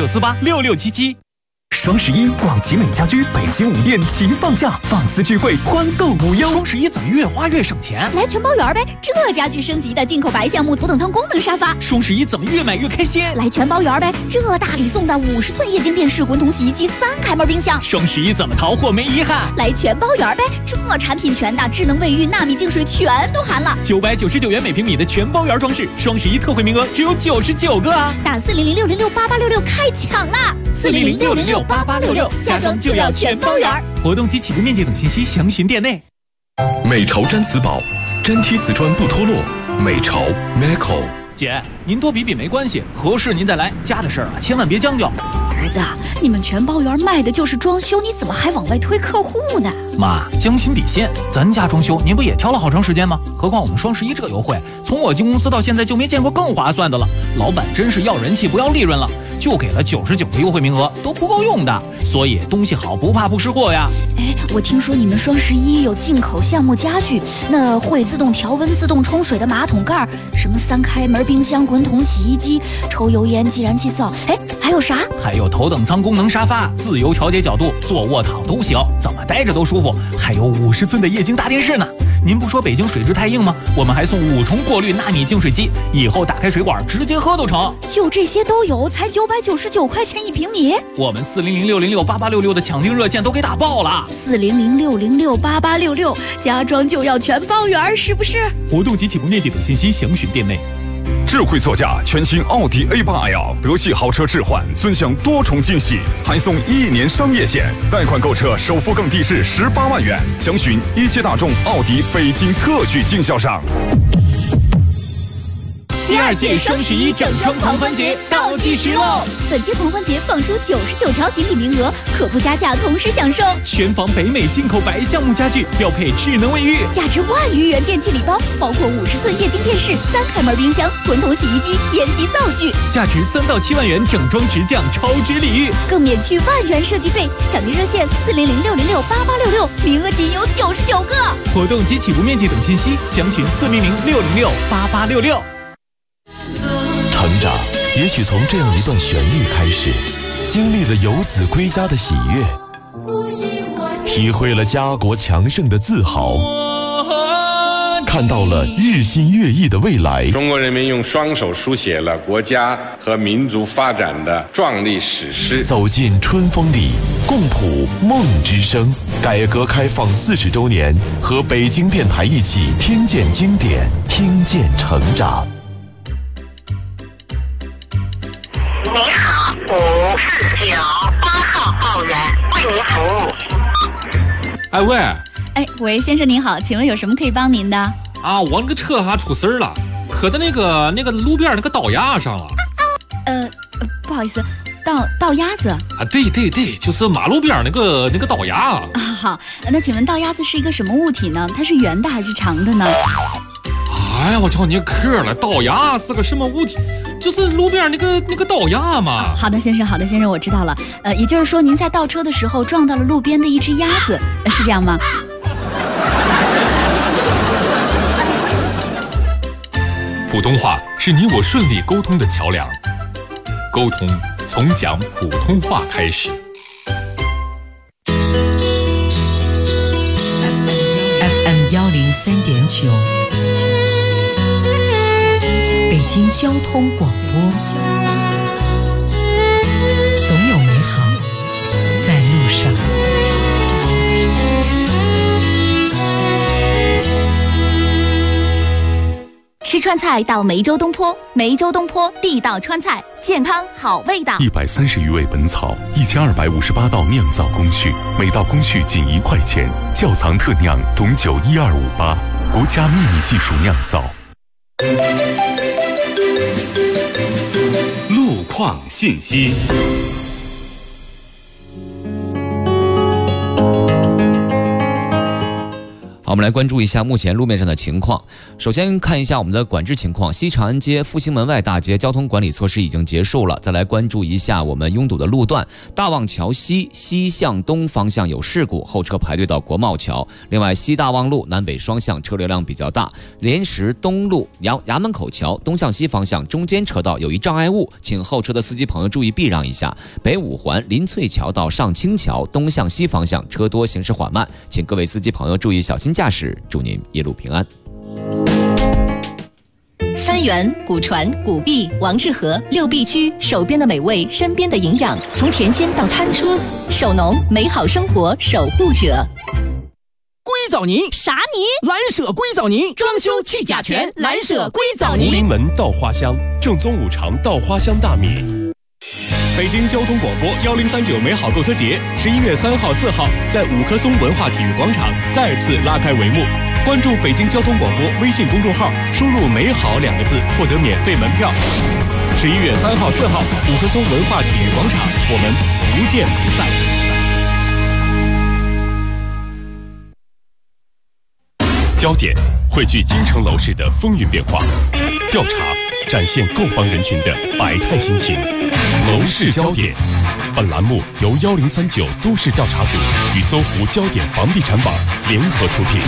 69486677。 双11，广奇美家居北京5店齐放假，放肆聚会，欢购无忧。 双11怎么越花越省钱？ 来全包圆呗！这家具升级的进口白橡木头等舱功能沙发。 双11怎么越买越开心？ 来全包圆呗！这大礼送的50寸液晶电视、滚筒洗衣机、3开门冰箱。 双11怎么淘货没遗憾？ 来全包圆呗！这产品全的，智能卫浴、纳米净水全都含了。 999元每平米的全包圆装饰，双11特惠名额只有99个啊！ 打400-606-8866开抢啦！400-606-8866，家装就要全包圆。 活动及起步面积等信息详询店内。 美潮毡瓷宝，粘贴瓷砖不脱落。美潮 Meco。 姐，您多比比没关系，合适您再来。家的事儿啊，千万别将就。 儿子，你们全包圆卖的就是装修，你怎么还往外推客户呢？ 妈，将心比心，咱家装修您不也挑了好长时间吗？何况我们双11这优惠，从我进公司到现在就没见过更划算的了。老板真是要人气不要利润了，就给了99个优惠名额，都不够用的。所以东西好不怕不识货呀。 我听说你们双11有进口橡木家具，那会自动调温、自动冲水的马桶盖，什么3开门冰箱、滚筒洗衣机、抽油烟计燃气灶，还有啥？ 还有头等舱功能沙发，自由调节角度，坐卧躺都行，怎么待着都舒服。还有50寸的液晶大电视呢。 您不说北京水质太硬吗？我们还送5重过滤纳米净水机，以后打开水管直接喝都成。 就这些都有，才999块钱1平米。 我们400-606-8866的抢订热线都给打爆了 400-606-8866，家装就要全包圆，是不是？ 活动及起步面积等信息详询店内。 智慧座驾，全新奥迪 A8L 德系豪车置换，尊享多重惊喜，还送1年商业险，贷款购车首付更低至18万元。详询一汽大众奥迪北京特许经销商。 第2届双11整装狂欢节倒计时喽！ 本届狂欢节放出99条锦鲤名额，可不加价同时享受全房北美进口白橡木家具，标配智能卫浴， 价值1万余元电器礼包，包括50寸液晶电视、3开门冰箱、滚筒洗衣机、烟机灶具， 价值3到7万元整装直降超值礼遇， 更免去1万元设计费。抢订热线400-606-8866，名额仅有99个。 活动及起步面积等信息详询400-606-8866。 成长也许从这样一段旋律开始，经历了游子归家的喜悦，体会了家国强盛的自豪，看到了日新月异的未来。 中国人民用双手书写了国家和民族发展的壮丽史诗。 走进春风里，共谱梦之声。改革开放40周年，和北京电台一起听见经典，听见成长。 您好，549-8号报员为您服务。 哎喂， 喂，先生您好，请问有什么可以帮您的？ 啊，我那个车还出事儿了，磕在那个路边那个道牙上了。 不好意思，道鸭子啊？ 对，就是马路边那个道牙啊。 好，那请问道鸭子是一个什么物体呢？它是圆的还是长的呢？ 哎呀，我叫你磕了，道牙是个什么物体？就是路边那个道牙嘛。 好的，先生，我知道了。也就是说，您在倒车的时候撞到了路边的一只鸭子，是这样吗？ 普通话是你我顺利沟通的桥梁，沟通从讲普通话开始。 FM 103.9，北京交通广播，总有美好在路上。 吃川菜到梅州东坡，梅州东坡地道川菜，健康好味道。 130余味本草，1258道酿造工序，每道工序仅1块钱，窖藏特酿董酒12588，国家秘密技术酿造。 路况信息。 好，我们来关注一下目前路面上的情况。首先看一下我们的管制情况，西长安街复兴门外大街交通管理措施已经结束了。再来关注一下我们拥堵的路段，大望桥西向东方向有事故，后车排队到国贸桥。另外，西大望路南北双向车流量比较大，莲石东路衙门口桥东向西方向中间车道有一障碍物，请后车的司机朋友注意避让一下。北五环林翠桥到上清桥东向西方向车多，行驶缓慢，请各位司机朋友注意小心驾驶，祝您一路平安。 三元、古传、古碧、王致和6必居，手边的美味，身边的营养，从甜心到餐桌，手农美好生活守护者。 硅藻泥啥泥？ 蓝舍硅藻泥，装修去甲醛，蓝舍硅藻泥。 福临门稻花香，正宗五常稻花香大米。北京交通广播1039美好购车节11月3号、4号在五棵松文化体育广场再次拉开帷幕。关注北京交通广播微信公众号，输入“美好”2个字，获得免费门票。11月3号、4号，五棵松文化体育广场，我们不见不散。焦点汇聚京城楼市的风云变化，调查展现购房人群的百态心情。楼市焦点，本栏目由1039都市调查组与搜狐焦点房地产网联合出品。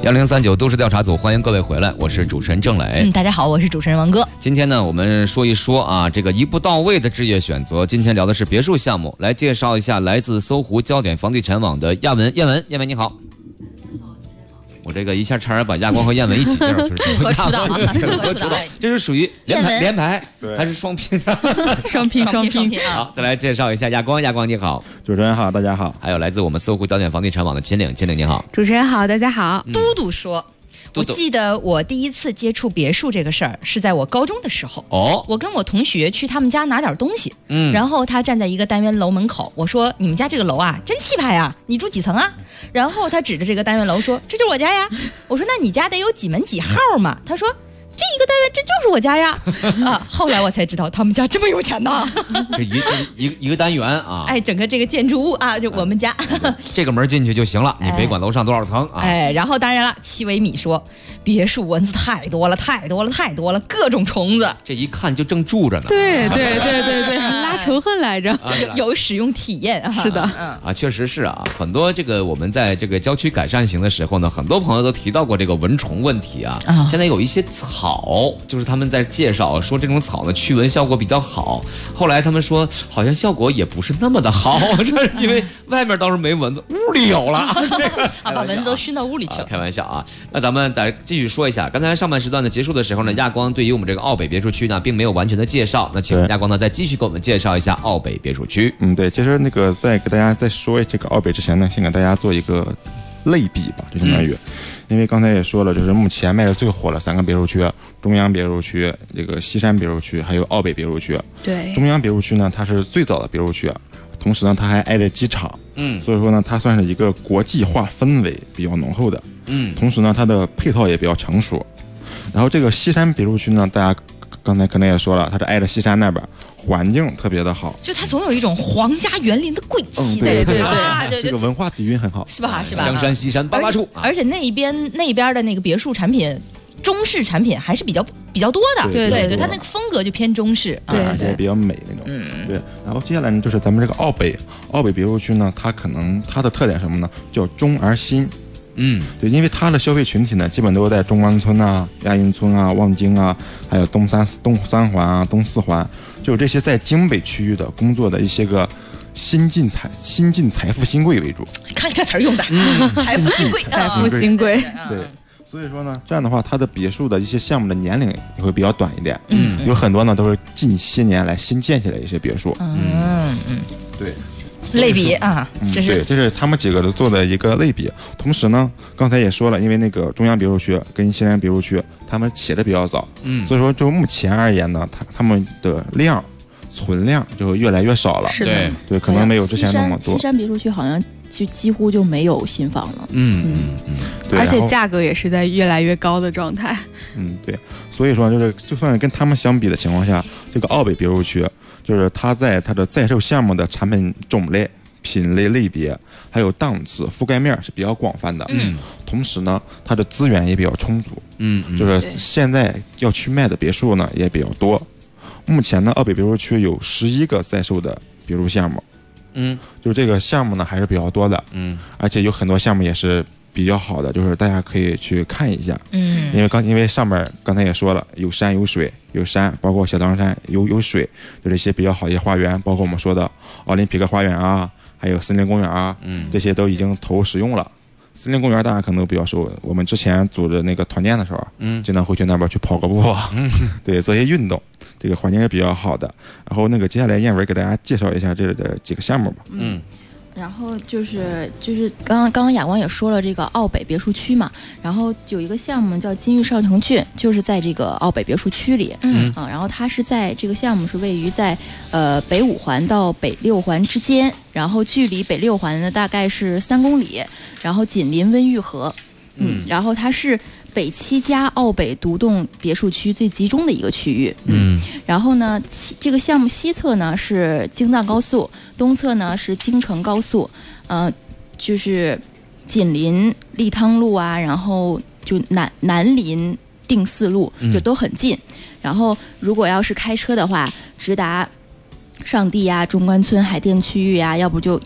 1039都市调查组，欢迎各位回来，我是主持人郑磊。 大家好，我是主持人王哥。 今天呢，我们说一说啊，这个一步到位的置业选择。今天聊的是别墅项目，来介绍一下来自搜狐焦点房地产网的亚文。燕文你好。我这个一下差点把亚光和燕文一起介绍出来， 组合出道啊， 这是属于连排还是双拼？ 双拼。 好，再来介绍一下亚光你好， 主持人好，大家好。 还有来自我们搜狐焦点房地产网的秦岭你好， 主持人好，大家好。 嘟嘟说。我记得我第一次接触别墅这个事儿是在我高中的时候。我跟我同学去他们家拿点东西，然后他站在一个单元楼门口，我说：“你们家这个楼啊，真气派呀！你住几层啊？”然后他指着这个单元楼说：“这就是我家呀。”我说：“那你家得有几门几号嘛？”他说：“这一个单元这就是我家呀。”后来我才知道他们家这么有钱呢。 这一个单元啊， 整个这个建筑物啊，就我们家这个门进去就行了，你别管楼上多少层啊。 然后当然了，7维米说别墅蚊子太多了，各种虫子， 这一看就正住着呢。 对，拉仇恨来着， 有使用体验。 是的， 确实是啊，很多这个我们在这个郊区改善型的时候呢，很多朋友都提到过这个蚊虫问题啊。现在有一些草，就是他们在介绍说这种草呢驱蚊效果比较好，后来他们说好像效果也不是那么的好，因为外面倒是没蚊子，屋里有了。 把蚊子都熏到屋里去了。 开玩笑啊。那咱们再继续说一下，刚才上半时段的结束的时候呢，亚光对于我们这个奥北别墅区呢并没有完全的介绍，那请亚光呢再继续给我们介绍一下奥北别墅区。 对，其实那个在给大家在说这个奥北之前呢，先给大家做一个类比吧，就相当于，因为刚才也说了，就是目前卖的最火的3个别墅区：中央别墅区、这个西山别墅区，还有奥北别墅区。 对， 中央别墅区呢，它是最早的别墅区，同时呢，它还挨着机场，所以说呢，它算是一个国际化氛围比较浓厚的，同时呢，它的配套也比较成熟。然后这个西山别墅区呢，大家刚才可能也说了，它是挨着西山那边，环境特别的好， 就它总有一种皇家园林的贵气。 对，这个文化底蕴很好， 是吧？ 香山西山8处， 而且那边的那个别墅产品。中式产品还是比较多的，对，它那个风格就偏中式， 而且比较美那种，对。然后接下来呢，就是咱们这个奥北别墅区呢，它的特点什么呢？叫中而新，对，因为它的消费群体呢，基本都是在中关村啊、亚运村啊、望京啊，还有东三环啊、东四环，就是这些在京北区域的工作的一些个新进财富新贵为主。 看这词儿用的，财富新贵， 对。所以说呢，这样的话，它的别墅的一些项目的年龄也会比较短一点。有很多呢都是近些年来新建起来的一些别墅。对， 类比啊， 这是他们几个做的一个类比。同时呢，刚才也说了，因为那个中央别墅区跟西山别墅区，他们起的比较早，所以说就目前而言呢，他们的存量就越来越少了。 是的， 对，可能没有之前那么多。 西山别墅区好像就几乎就没有新房了。 对， 而且价格也是在越来越高的状态。 对，所以说就算是跟他们相比的情况下，这个奥北别墅区就是它在它的在售项目的产品种类、品类类别还有档次覆盖面是比较广泛的。同时呢，它的资源也比较充足。就是现在要去卖的别墅呢也比较多。目前呢，奥北别墅区有11个在售的别墅项目。就是这个项目呢还是比较多的。而且有很多项目也是比较好的，就是大家可以去看一下。因为上面刚才也说了，有山有水，有山包括小唐山，有水，就这些比较好的花园，包括我们说的奥林匹克花园啊，还有森林公园啊，这些都已经投入使用了。森林公园大家可能都比较熟，我们之前组织那个团建的时候，经常会去那边去跑个步，对，做些运动，这个环境也比较好的。然后那个接下来燕文给大家介绍一下这的几个项目吧。 然后就是刚刚亚光也说了这个奥北别墅区嘛，然后有一个项目叫金玉上城郡，就是在这个奥北别墅区里。然后它是在这个项目是位于在北5环到北6环之间，然后距离北6环呢大概是3公里，然后紧邻温榆河。然后它是北7家奥北独栋别墅区最集中的一个区域。然后呢，这个项目西侧呢是京藏高速，东侧呢是京承高速，就是紧邻利汤路啊，然后就南临定四路，就都很近。然后如果要是开车的话，直达上地啊、中关村海淀区域啊，要不就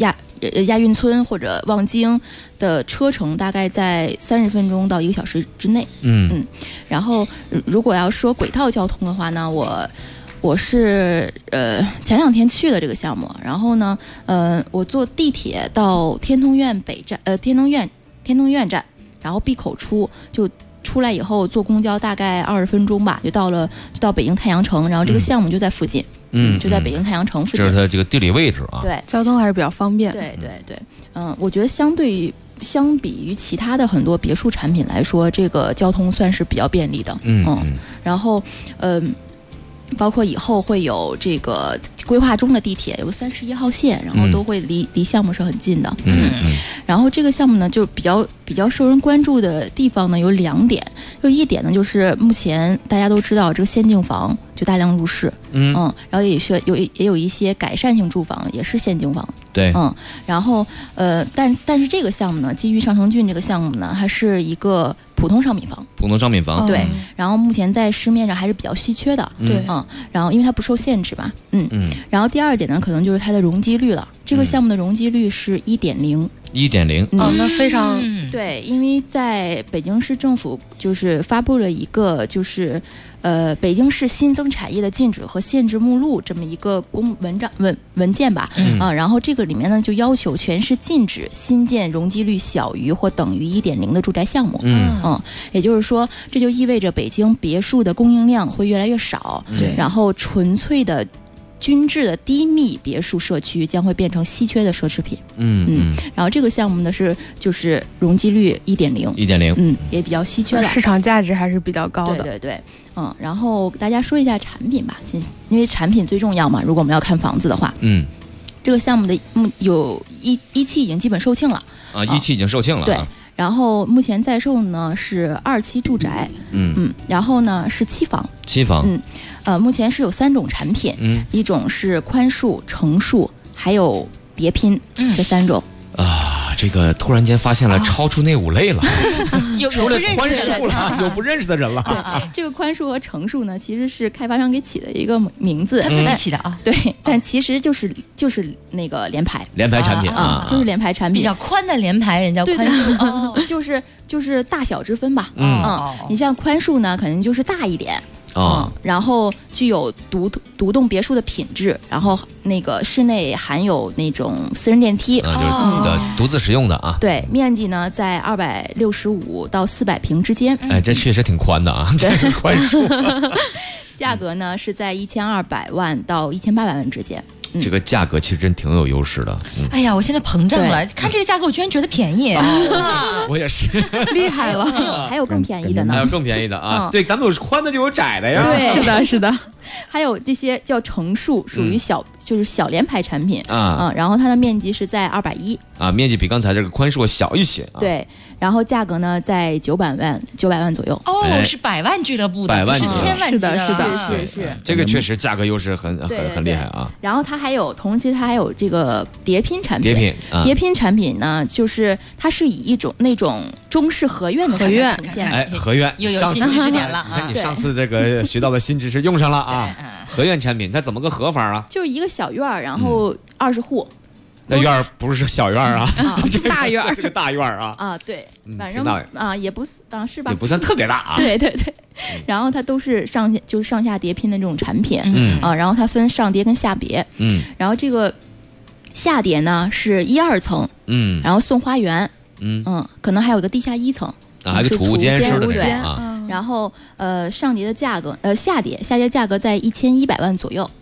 亚运村或者望京的车程大概在30分钟到1个小时之内。然后如果要说轨道交通的话呢，我是前2天去了这个项目，然后呢我坐地铁到天通苑北站，天通苑站，然后闭口就出来以后坐公交大概20分钟吧，就到北京太阳城，然后这个项目就在附近。就在北京太阳城附近， 这是它这个地理位置啊。 对， 交通还是比较方便。 对，我觉得相比于其他的很多别墅产品来说，这个交通算是比较便利的。然后包括以后会有这个规划中的地铁，有个31号线，然后都会离项目是很近的。然后这个项目呢，就比较受人关注的地方呢有2点，就一点呢就是目前大家都知道这个限定房就大量入市，然后也有一些改善性住房也是限定房。 对， 然后但是这个项目呢，基于上城郡这个项目呢，它是一个普通商品房。 普通商品房， 对。然后目前在市面上还是比较稀缺的。 对， 然后因为它不受限制嘛，然后第2点呢，可能就是它的容积率了。这个项目的容积率是1.0。 1.0， 那非常对，因为在北京市政府就是发布了一个就是北京市新增产业的禁止和限制目录这么一个文件吧，然后这个里面呢就要求全市禁止新建容积率小于或等于1.0的住宅项目，也就是说这就意味着北京别墅的供应量会越来越少，然后纯粹的均质的低密别墅社区将会变成稀缺的奢侈品。然后这个项目呢就是容积率1.0，也比较稀缺了， 市场价值还是比较高的。 对，然后大家说一下产品吧，因为产品最重要嘛。如果我们要看房子的话，这个项目的有一期已经基本售罄了啊，一期已经售罄了。 对，然后目前在售呢是2期住宅，然后呢是期房。目前是有3种产品，一种是宽恕、成数，还有叠拼，这3种。 这个突然间发现了超出内5类了， 除了宽恕了，有不认识的人了。 对，这个宽恕和成数呢，其实是开发商给起的一个名字， 他自己起的啊。 对，但其实就是那个联排产品就是联排产品， 比较宽的联排，人家宽恕， 就是大小之分吧。你像宽恕呢，肯定就是大一点。然后具有独栋别墅的品质，然后那个室内含有那种私人电梯， 就是独自使用的啊。 对，面积呢在265到400平之间。 这确实挺宽的啊，这个宽恕。 价格呢是在1200万到1800万之间。 这个价格其实真挺有优势的。 哎呀，我现在膨胀了，看这个价格我居然觉得便宜。 我也是， 厉害了。还有更便宜的呢？ 还有更便宜的啊！对，咱们有宽的就有窄的呀。 对，是的。还有这些叫成数，属于就是小联排产品然后它的面积是在210 啊，面积比刚才这个宽恕小一些。 对，然后价格呢在900万左右。 是100万俱乐部的， 100万是1000万级的。 是。 这个确实价格优势很厉害啊。 然后它同期它还有这个叠拼产品。叠拼产品呢，就是它是以一种那种中式合院的形式呈现。 合院又有新知识点了。 你看你上次这个学到的新知识用上了啊。合院产品它怎么个合法啊？ 就是一个小院儿，然后20户。 那院儿不是小院儿啊， 大院儿是个大院儿啊。 对，反正也不是吧？ 也不算特别大啊。 对。然后它都是上下叠拼的这种产品，然后它分上叠跟下叠，然后这个下叠呢是1、2层，然后送花园，可能还有一个地下1层。 还有个储物间式的然后上叠的价格，下叠价格在1100万左右，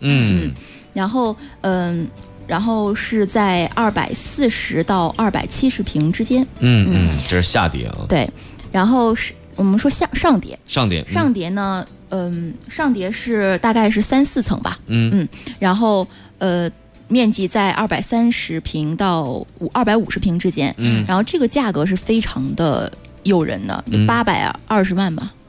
然后是在240到270平之间， 这是下叠啊。 对，然后是我们说上叠呢，上叠是大概是3、4层吧，然后面积在230平到250平之间，然后这个价格是非常的诱人的，820万吧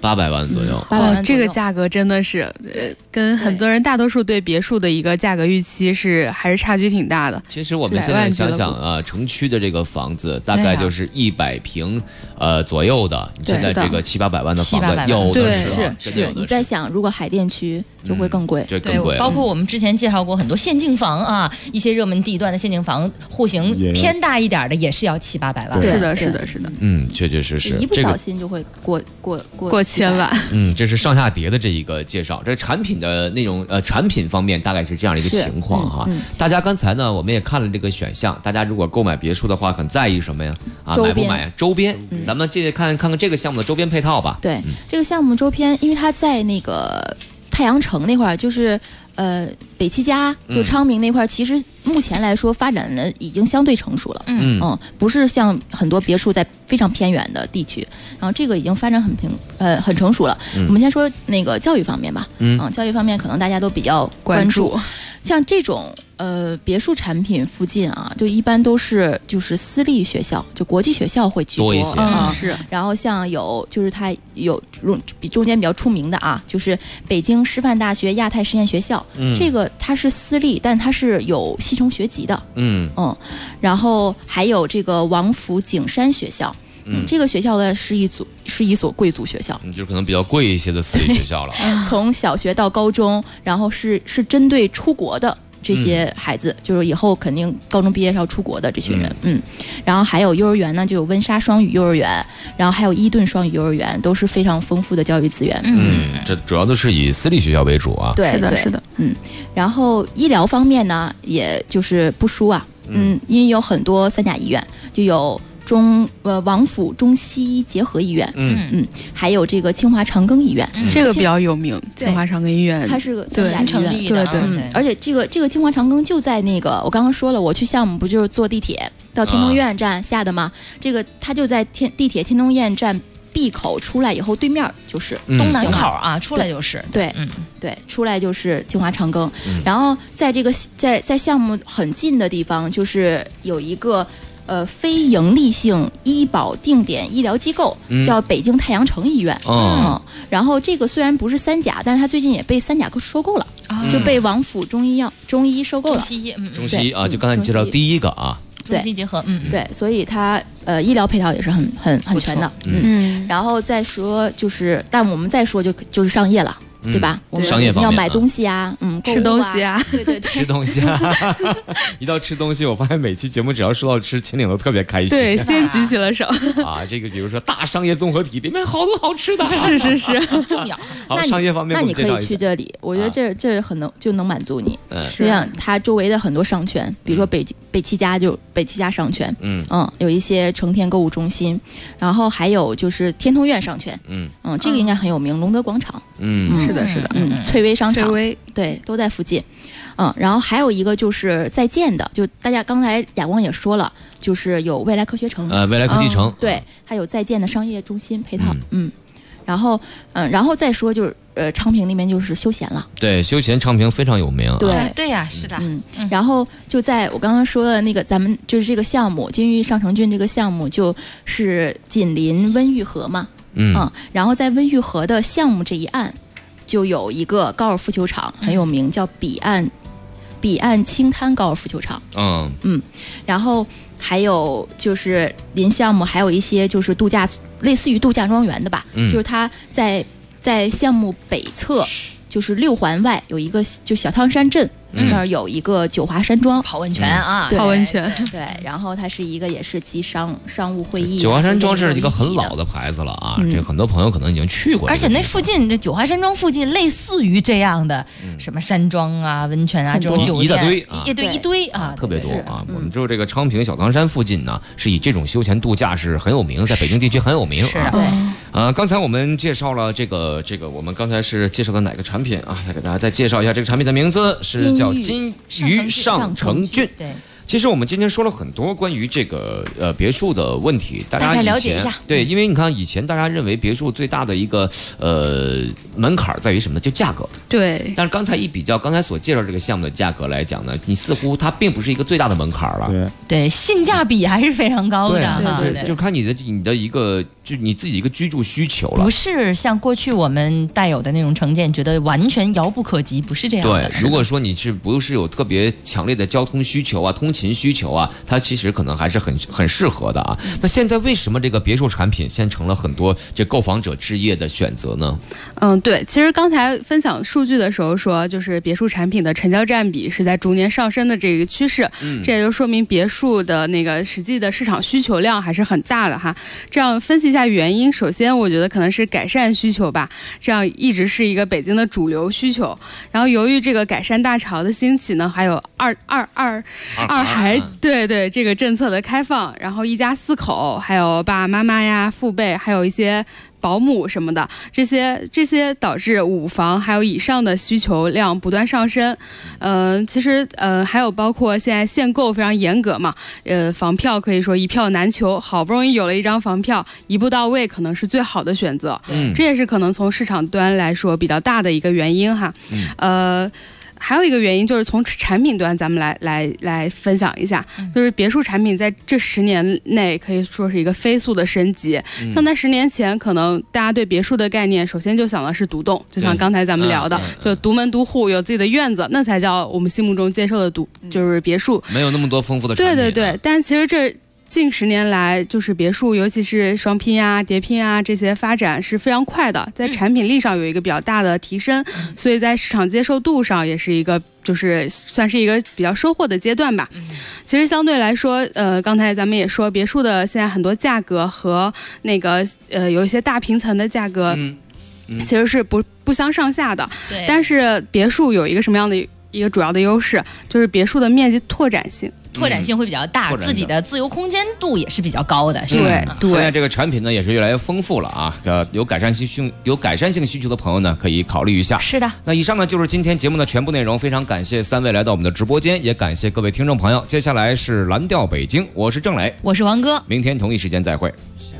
800万左右。 这个价格真的是跟很多人大多数对别墅的一个价格预期还是差距挺大的。 其实我们现在想想啊，城区的这个房子大概就是100平左右的，现在这个700-800万的房子有的是。你在想，如果海淀区就会更贵， 这更贵。 包括我们之前介绍过很多限境房啊，一些热门地段的限境房，户型偏大一点的也是要700-800万。 是的。 确确实实， 一不小心就会过千万。 这是上下叠的这一个介绍。这产品的内容，产品方面大概是这样的一个情况哈。大家刚才呢，我们也看了这个选项，大家如果购买别墅的话，很在意什么呀？买不买周边？咱们接着看看这个项目的周边配套吧。 对，这个项目周边，因为它在那个太阳城那块儿，就是北七家就昌平那块，其实目前来说发展的已经相对成熟了。不是像很多别墅在非常偏远的地区，然后这个已经发展很成熟了。我们先说那个教育方面吧。教育方面可能大家都比较关注，像这种别墅产品附近啊，就一般都是就是私立学校，就国际学校会居多一些。 是。然后像就是它有中间比较出名的啊，就是北京师范大学亚太实验学校，这个它是私立，但它是有西城学籍的。然后还有这个王府景山学校。这个学校呢是一所贵族学校， 就可能比较贵一些的私立学校了。 从小学到高中，然后是针对出国的这些孩子，就是以后肯定高中毕业是要出国的这群人。然后还有幼儿园呢，就有温莎双语幼儿园，然后还有伊顿双语幼儿园，都是非常丰富的教育资源。 这主要都是以私立学校为主啊。 对，是的。然后医疗方面呢，也就是不输啊。因为有很多3甲医院，就有王府中西医结合医院，还有这个清华长庚医院， 这个比较有名。清华长庚医院， 它是个3甲医院， 对。而且这个清华长庚就在那个我刚刚说了，我去项目不就是坐地铁到天通苑站下的吗？这个它就在地铁天通苑站 B 口出来以后，对面就是东南口啊，出来就是。 对，出来就是清华长庚。然后在这个在项目很近的地方，就是有一个非营利性医保定点医疗机构，叫北京太阳城医院。然后这个虽然不是3甲，但是它最近也被3甲收购了，就被王府中医收购了。 中西医啊，就刚才你介绍第一个啊。 中西结合， 对，所以它医疗配套也是很全的。然后再说就是，但我们再说就是商业了，对吧？我们要买东西啊， 吃东西啊， 对， 吃东西啊。一到吃东西，我发现每期节目只要说到吃，秦岭都特别开心。 对，先举起了手啊。这个比如说大商业综合体里面好多好吃的， 是重要。 好，商业方面那你可以去这里，我觉得这就能满足你。就像它周围的很多商圈，比如说北七家商圈，有一些成田购物中心，然后还有就是天通苑商圈，这个应该很有名，龙德广场， 是的， 翠微商场，对，都在附近，然后还有一个就是在建的，就大家刚才亚光也说了，就是有未来科学城， 未来科技城， 对，还有在建的商业中心配套，然后再说就是昌平那边就是休闲了， 对，休闲昌平非常有名， 对呀，是的， 然后就在我刚刚说的那个咱们就是这个项目金玉上城郡这个项目就是紧邻温榆河嘛，然后在温榆河的项目这一岸就有一个高尔夫球场很有名，叫彼岸青滩高尔夫球场，然后还有就是临项目还有一些就是度假，类似于度假庄园的吧，就是它在项目北侧，就是6环外有一个就小汤山镇。那儿有一个九华山庄泡温泉啊， 泡温泉， 对，然后它是一个也是集商务会议。 九华山庄是一个很老的牌子了啊，这很多朋友可能已经去过。 而且那附近这九华山庄附近类似于这样的什么山庄啊、温泉啊这种酒店，一堆啊， 特别多啊。我们知道这个昌平小汤山附近呢，是以这种休闲度假是很有名，在北京地区很有名啊。对，刚才我们介绍了这个，我们刚才是介绍的哪个产品啊？来给大家再介绍一下这个产品的名字是叫金鱼上城郡。 对。 其实我们今天说了很多关于这个别墅的问题，大概了解一下。 对，因为你看以前大家认为别墅最大的一个门槛在于什么呢？就价格。 对。 但是刚才一比较，刚才所介绍这个项目的价格来讲呢，你似乎它并不是一个最大的门槛了。 对，性价比还是非常高的。 对，就看你的一个，就你自己一个居住需求了。 不是像过去我们带有的那种成见，觉得完全遥不可及，不是这样的。 对，如果说你不是有特别强烈的交通需求啊、通勤需求啊，它其实可能还是很适合的啊。那现在为什么这个别墅产品现在成了很多这购房者置业的选择呢？ 对，其实刚才分享数据的时候说，就是别墅产品的成交占比是在逐年上升的这个趋势，这也就说明别墅的那个实际的市场需求量还是很大的哈。这样分析一下原因，首先我觉得可能是改善需求吧，这样一直是一个北京的主流需求。然后由于这个改善大潮的兴起呢，还有二孩，对这个政策的开放，然后一家4口，还有爸爸妈妈呀、父辈，还有一些保姆什么的，这些导致5房还有以上的需求量不断上升。其实还有包括现在限购非常严格嘛，房票可以说一票难求，好不容易有了一张房票，一步到位可能是最好的选择。这也是可能从市场端来说比较大的一个原因哈。还有一个原因就是从产品端，咱们来分享一下，就是别墅产品在这10年内可以说是一个飞速的升级。像在10年前，可能大家对别墅的概念，首先就想的是独栋，就像刚才咱们聊的，就独门独户，有自己的院子，那才叫我们心目中接受的就是别墅。 没有那么多丰富的产品。 对，但其实这近10年来，就是别墅，尤其是双拼啊、叠拼啊这些发展是非常快的，在产品力上有一个比较大的提升，所以在市场接受度上也是一个，就是算是一个比较收获的阶段吧。其实相对来说，刚才咱们也说，别墅的现在很多价格和那个有一些大平层的价格，其实是不相上下的。但是别墅有一个什么样的一个主要的优势，就是别墅的面积拓展性会比较大，自己的自由空间度也是比较高的。 对，现在这个产品呢也是越来越丰富了啊。有改善性需求的朋友呢，可以考虑一下。 是的。 那以上呢就是今天节目的全部内容，非常感谢3位来到我们的直播间，也感谢各位听众朋友。接下来是蓝调北京，我是郑磊， 我是王哥， 明天同一时间再会。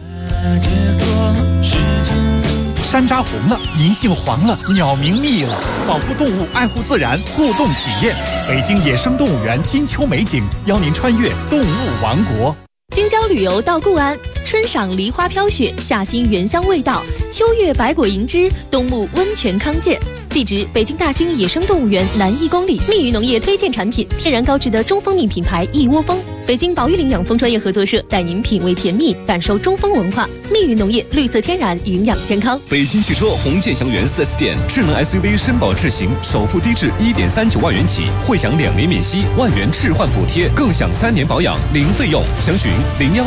山楂红了，银杏黄了，鸟鸣密了，保护动物，爱护自然，互动体验。北京野生动物园金秋美景，邀您穿越动物王国。 京郊旅游到固安，春赏梨花飘雪，夏欣原香味道，秋月百果盈枝，冬沐温泉康健。地址：北京大兴野生动物园南1公里。蜜语农业推荐产品：天然高质的中蜂蜜品牌一窝蜂。北京保育领养蜂专业合作社带您品味甜蜜，感受中蜂文化。蜜语农业，绿色天然，营养健康。 北京汽车红建祥源 4S 店，智能 SUV 绅宝智行，首付低至1.39万元起，会享2年免息，1万元置换补贴，更享3年保养零费用。详询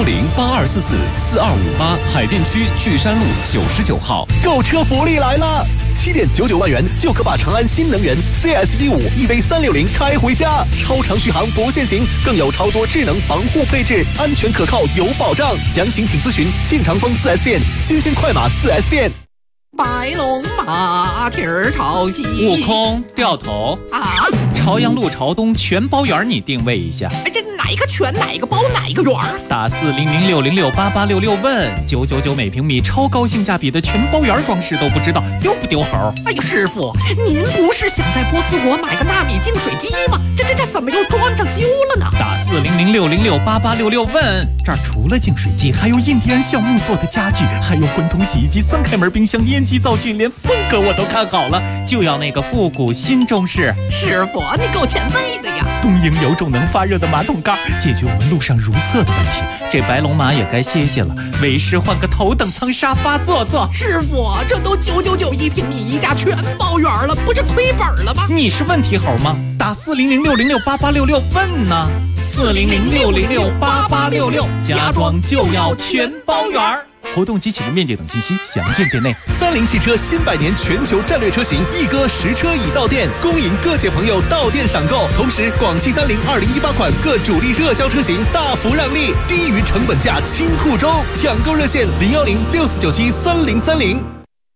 010-8244-4258，海淀区巨山路99号。 购车福利来了！7.99万元就可把长安新能源 CS-V5 EV360开回家，超长续航不限行，更有超多智能防护配置，安全可靠有保障。详情请咨询庆长丰 4S 店、新兴快马 4S 店。 白龙马蹄儿朝西， 悟空掉头啊！ 朝阳路朝东全包园，你定位一下。 哎，这哪一个全，哪一个包，哪一个园？ 打40060688866问999每平米，超高性价比的全包园装饰都不知道，丢不丢猴？ 哎呀，师傅，您不是想在波斯国买个纳米净水机吗？这怎么又装上修了呢？ 打40060688866问，这儿除了净水机，还有印第安橡木做的家具，还有滚筒洗衣机、3开门冰箱、烟机灶具，连风格我都看好了，就要那个复古新中式。 师傅，你够前卫的呀！ 东营有种能发热的马桶盖，解决我们路上如厕的问题。这白龙马也该歇歇了，为师换个头等舱沙发坐坐。 师傅，这都999一平米一家全包圆了，不是亏本了吗？ 你是问题猴吗？打40060688866问呢，40060688866，家装就要全包圆。活动及启动面积等信息详见店内。 30汽车新100年全球战略车型一哥实车已到店，恭迎各界朋友到店赏购。同时，广汽30 2018款各主力热销车型大幅让利，低于成本价清库中，抢购热线01064973030。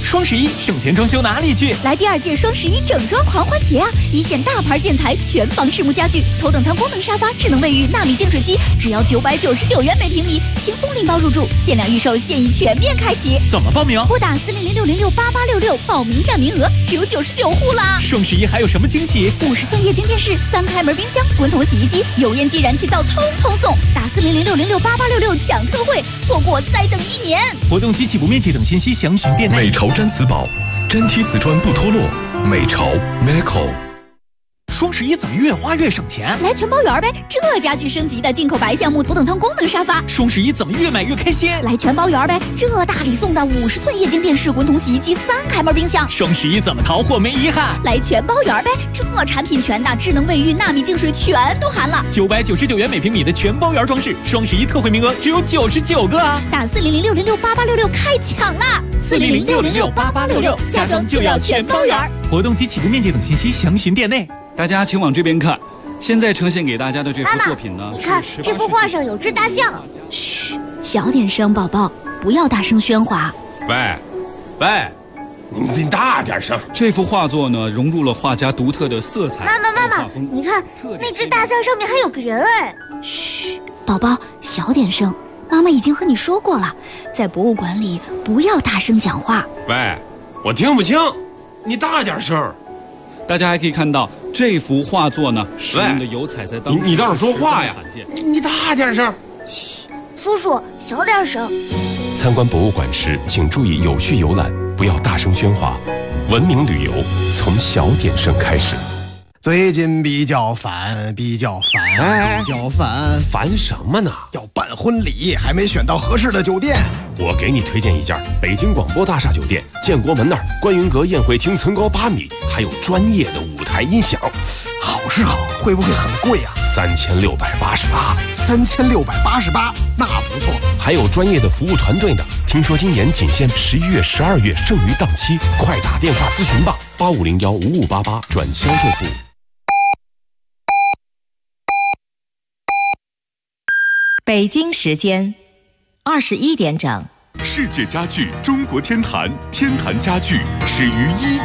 双11省钱装修哪里去？ 来第2届双11整装狂欢节啊！一线大牌建材，全房实木家具，头等舱功能沙发，智能卫浴，纳米净水机，只要999元每平米，轻松拎包入住，限量预售，现已全面开启。 怎么报名？ 拨打4006068866，报名占名额只有99户啦！ 双11还有什么惊喜 ？50寸液晶电视，3开门冰箱，滚筒洗衣机，油烟机、燃气灶通通送。打4006068866抢特惠，错过再等1年。 活动及起步面积等信息详询店内。 美潮毡瓷宝，粘贴瓷砖不脱落。美潮 Meco。 双11怎么越花越省钱？ 来全包圆呗！这家具升级的进口白橡木头等舱功能沙发。 双11怎么越买越开心？ 来全包圆呗！这大礼送的50寸液晶电视、滚筒洗衣机、3开门冰箱。 双11怎么淘货没遗憾？ 来全包圆呗！这产品全的，智能卫浴、纳米净水全都含了。 999元每平米的全包圆装饰，双11特惠名额只有99个啊！ 打4006068866开抢啦！4006068866，家装就要全包圆。 活动及起步面积等信息详询店内。 大家请往这边看，现在呈现给大家的这幅作品呢， 你看这幅画上有只大象。 嘘，小点声，宝宝，不要大声喧哗。 喂，你大点声。 这幅画作呢，融入了画家独特的色彩。 妈妈，你看那只大象上面还有个人哎。 嘘，宝宝，小点声。妈妈已经和你说过了，在博物馆里不要大声讲话。 喂，我听不清，你大点声。 大家还可以看到这幅画作呢，使用的油彩在当时你倒是说话呀！你大点声。 嘘，叔叔小点声。 参观博物馆时，请注意有序游览，不要大声喧哗。文明旅游从小点声开始。 最近比较烦， 烦什么呢？ 要办婚礼，还没选到合适的酒店。 我给你推荐一家北京广播大厦酒店，建国门那儿观云阁宴会厅层高8米，还有专业的舞台音响。 好是好，会不会很贵啊 ？3688。 3688，那不错。 还有专业的服务团队呢。听说今年仅限11月、12月剩余档期，快打电话咨询吧，85015588转销售部。 北京时间21点整。 世界家具中国天坛，天坛家具始于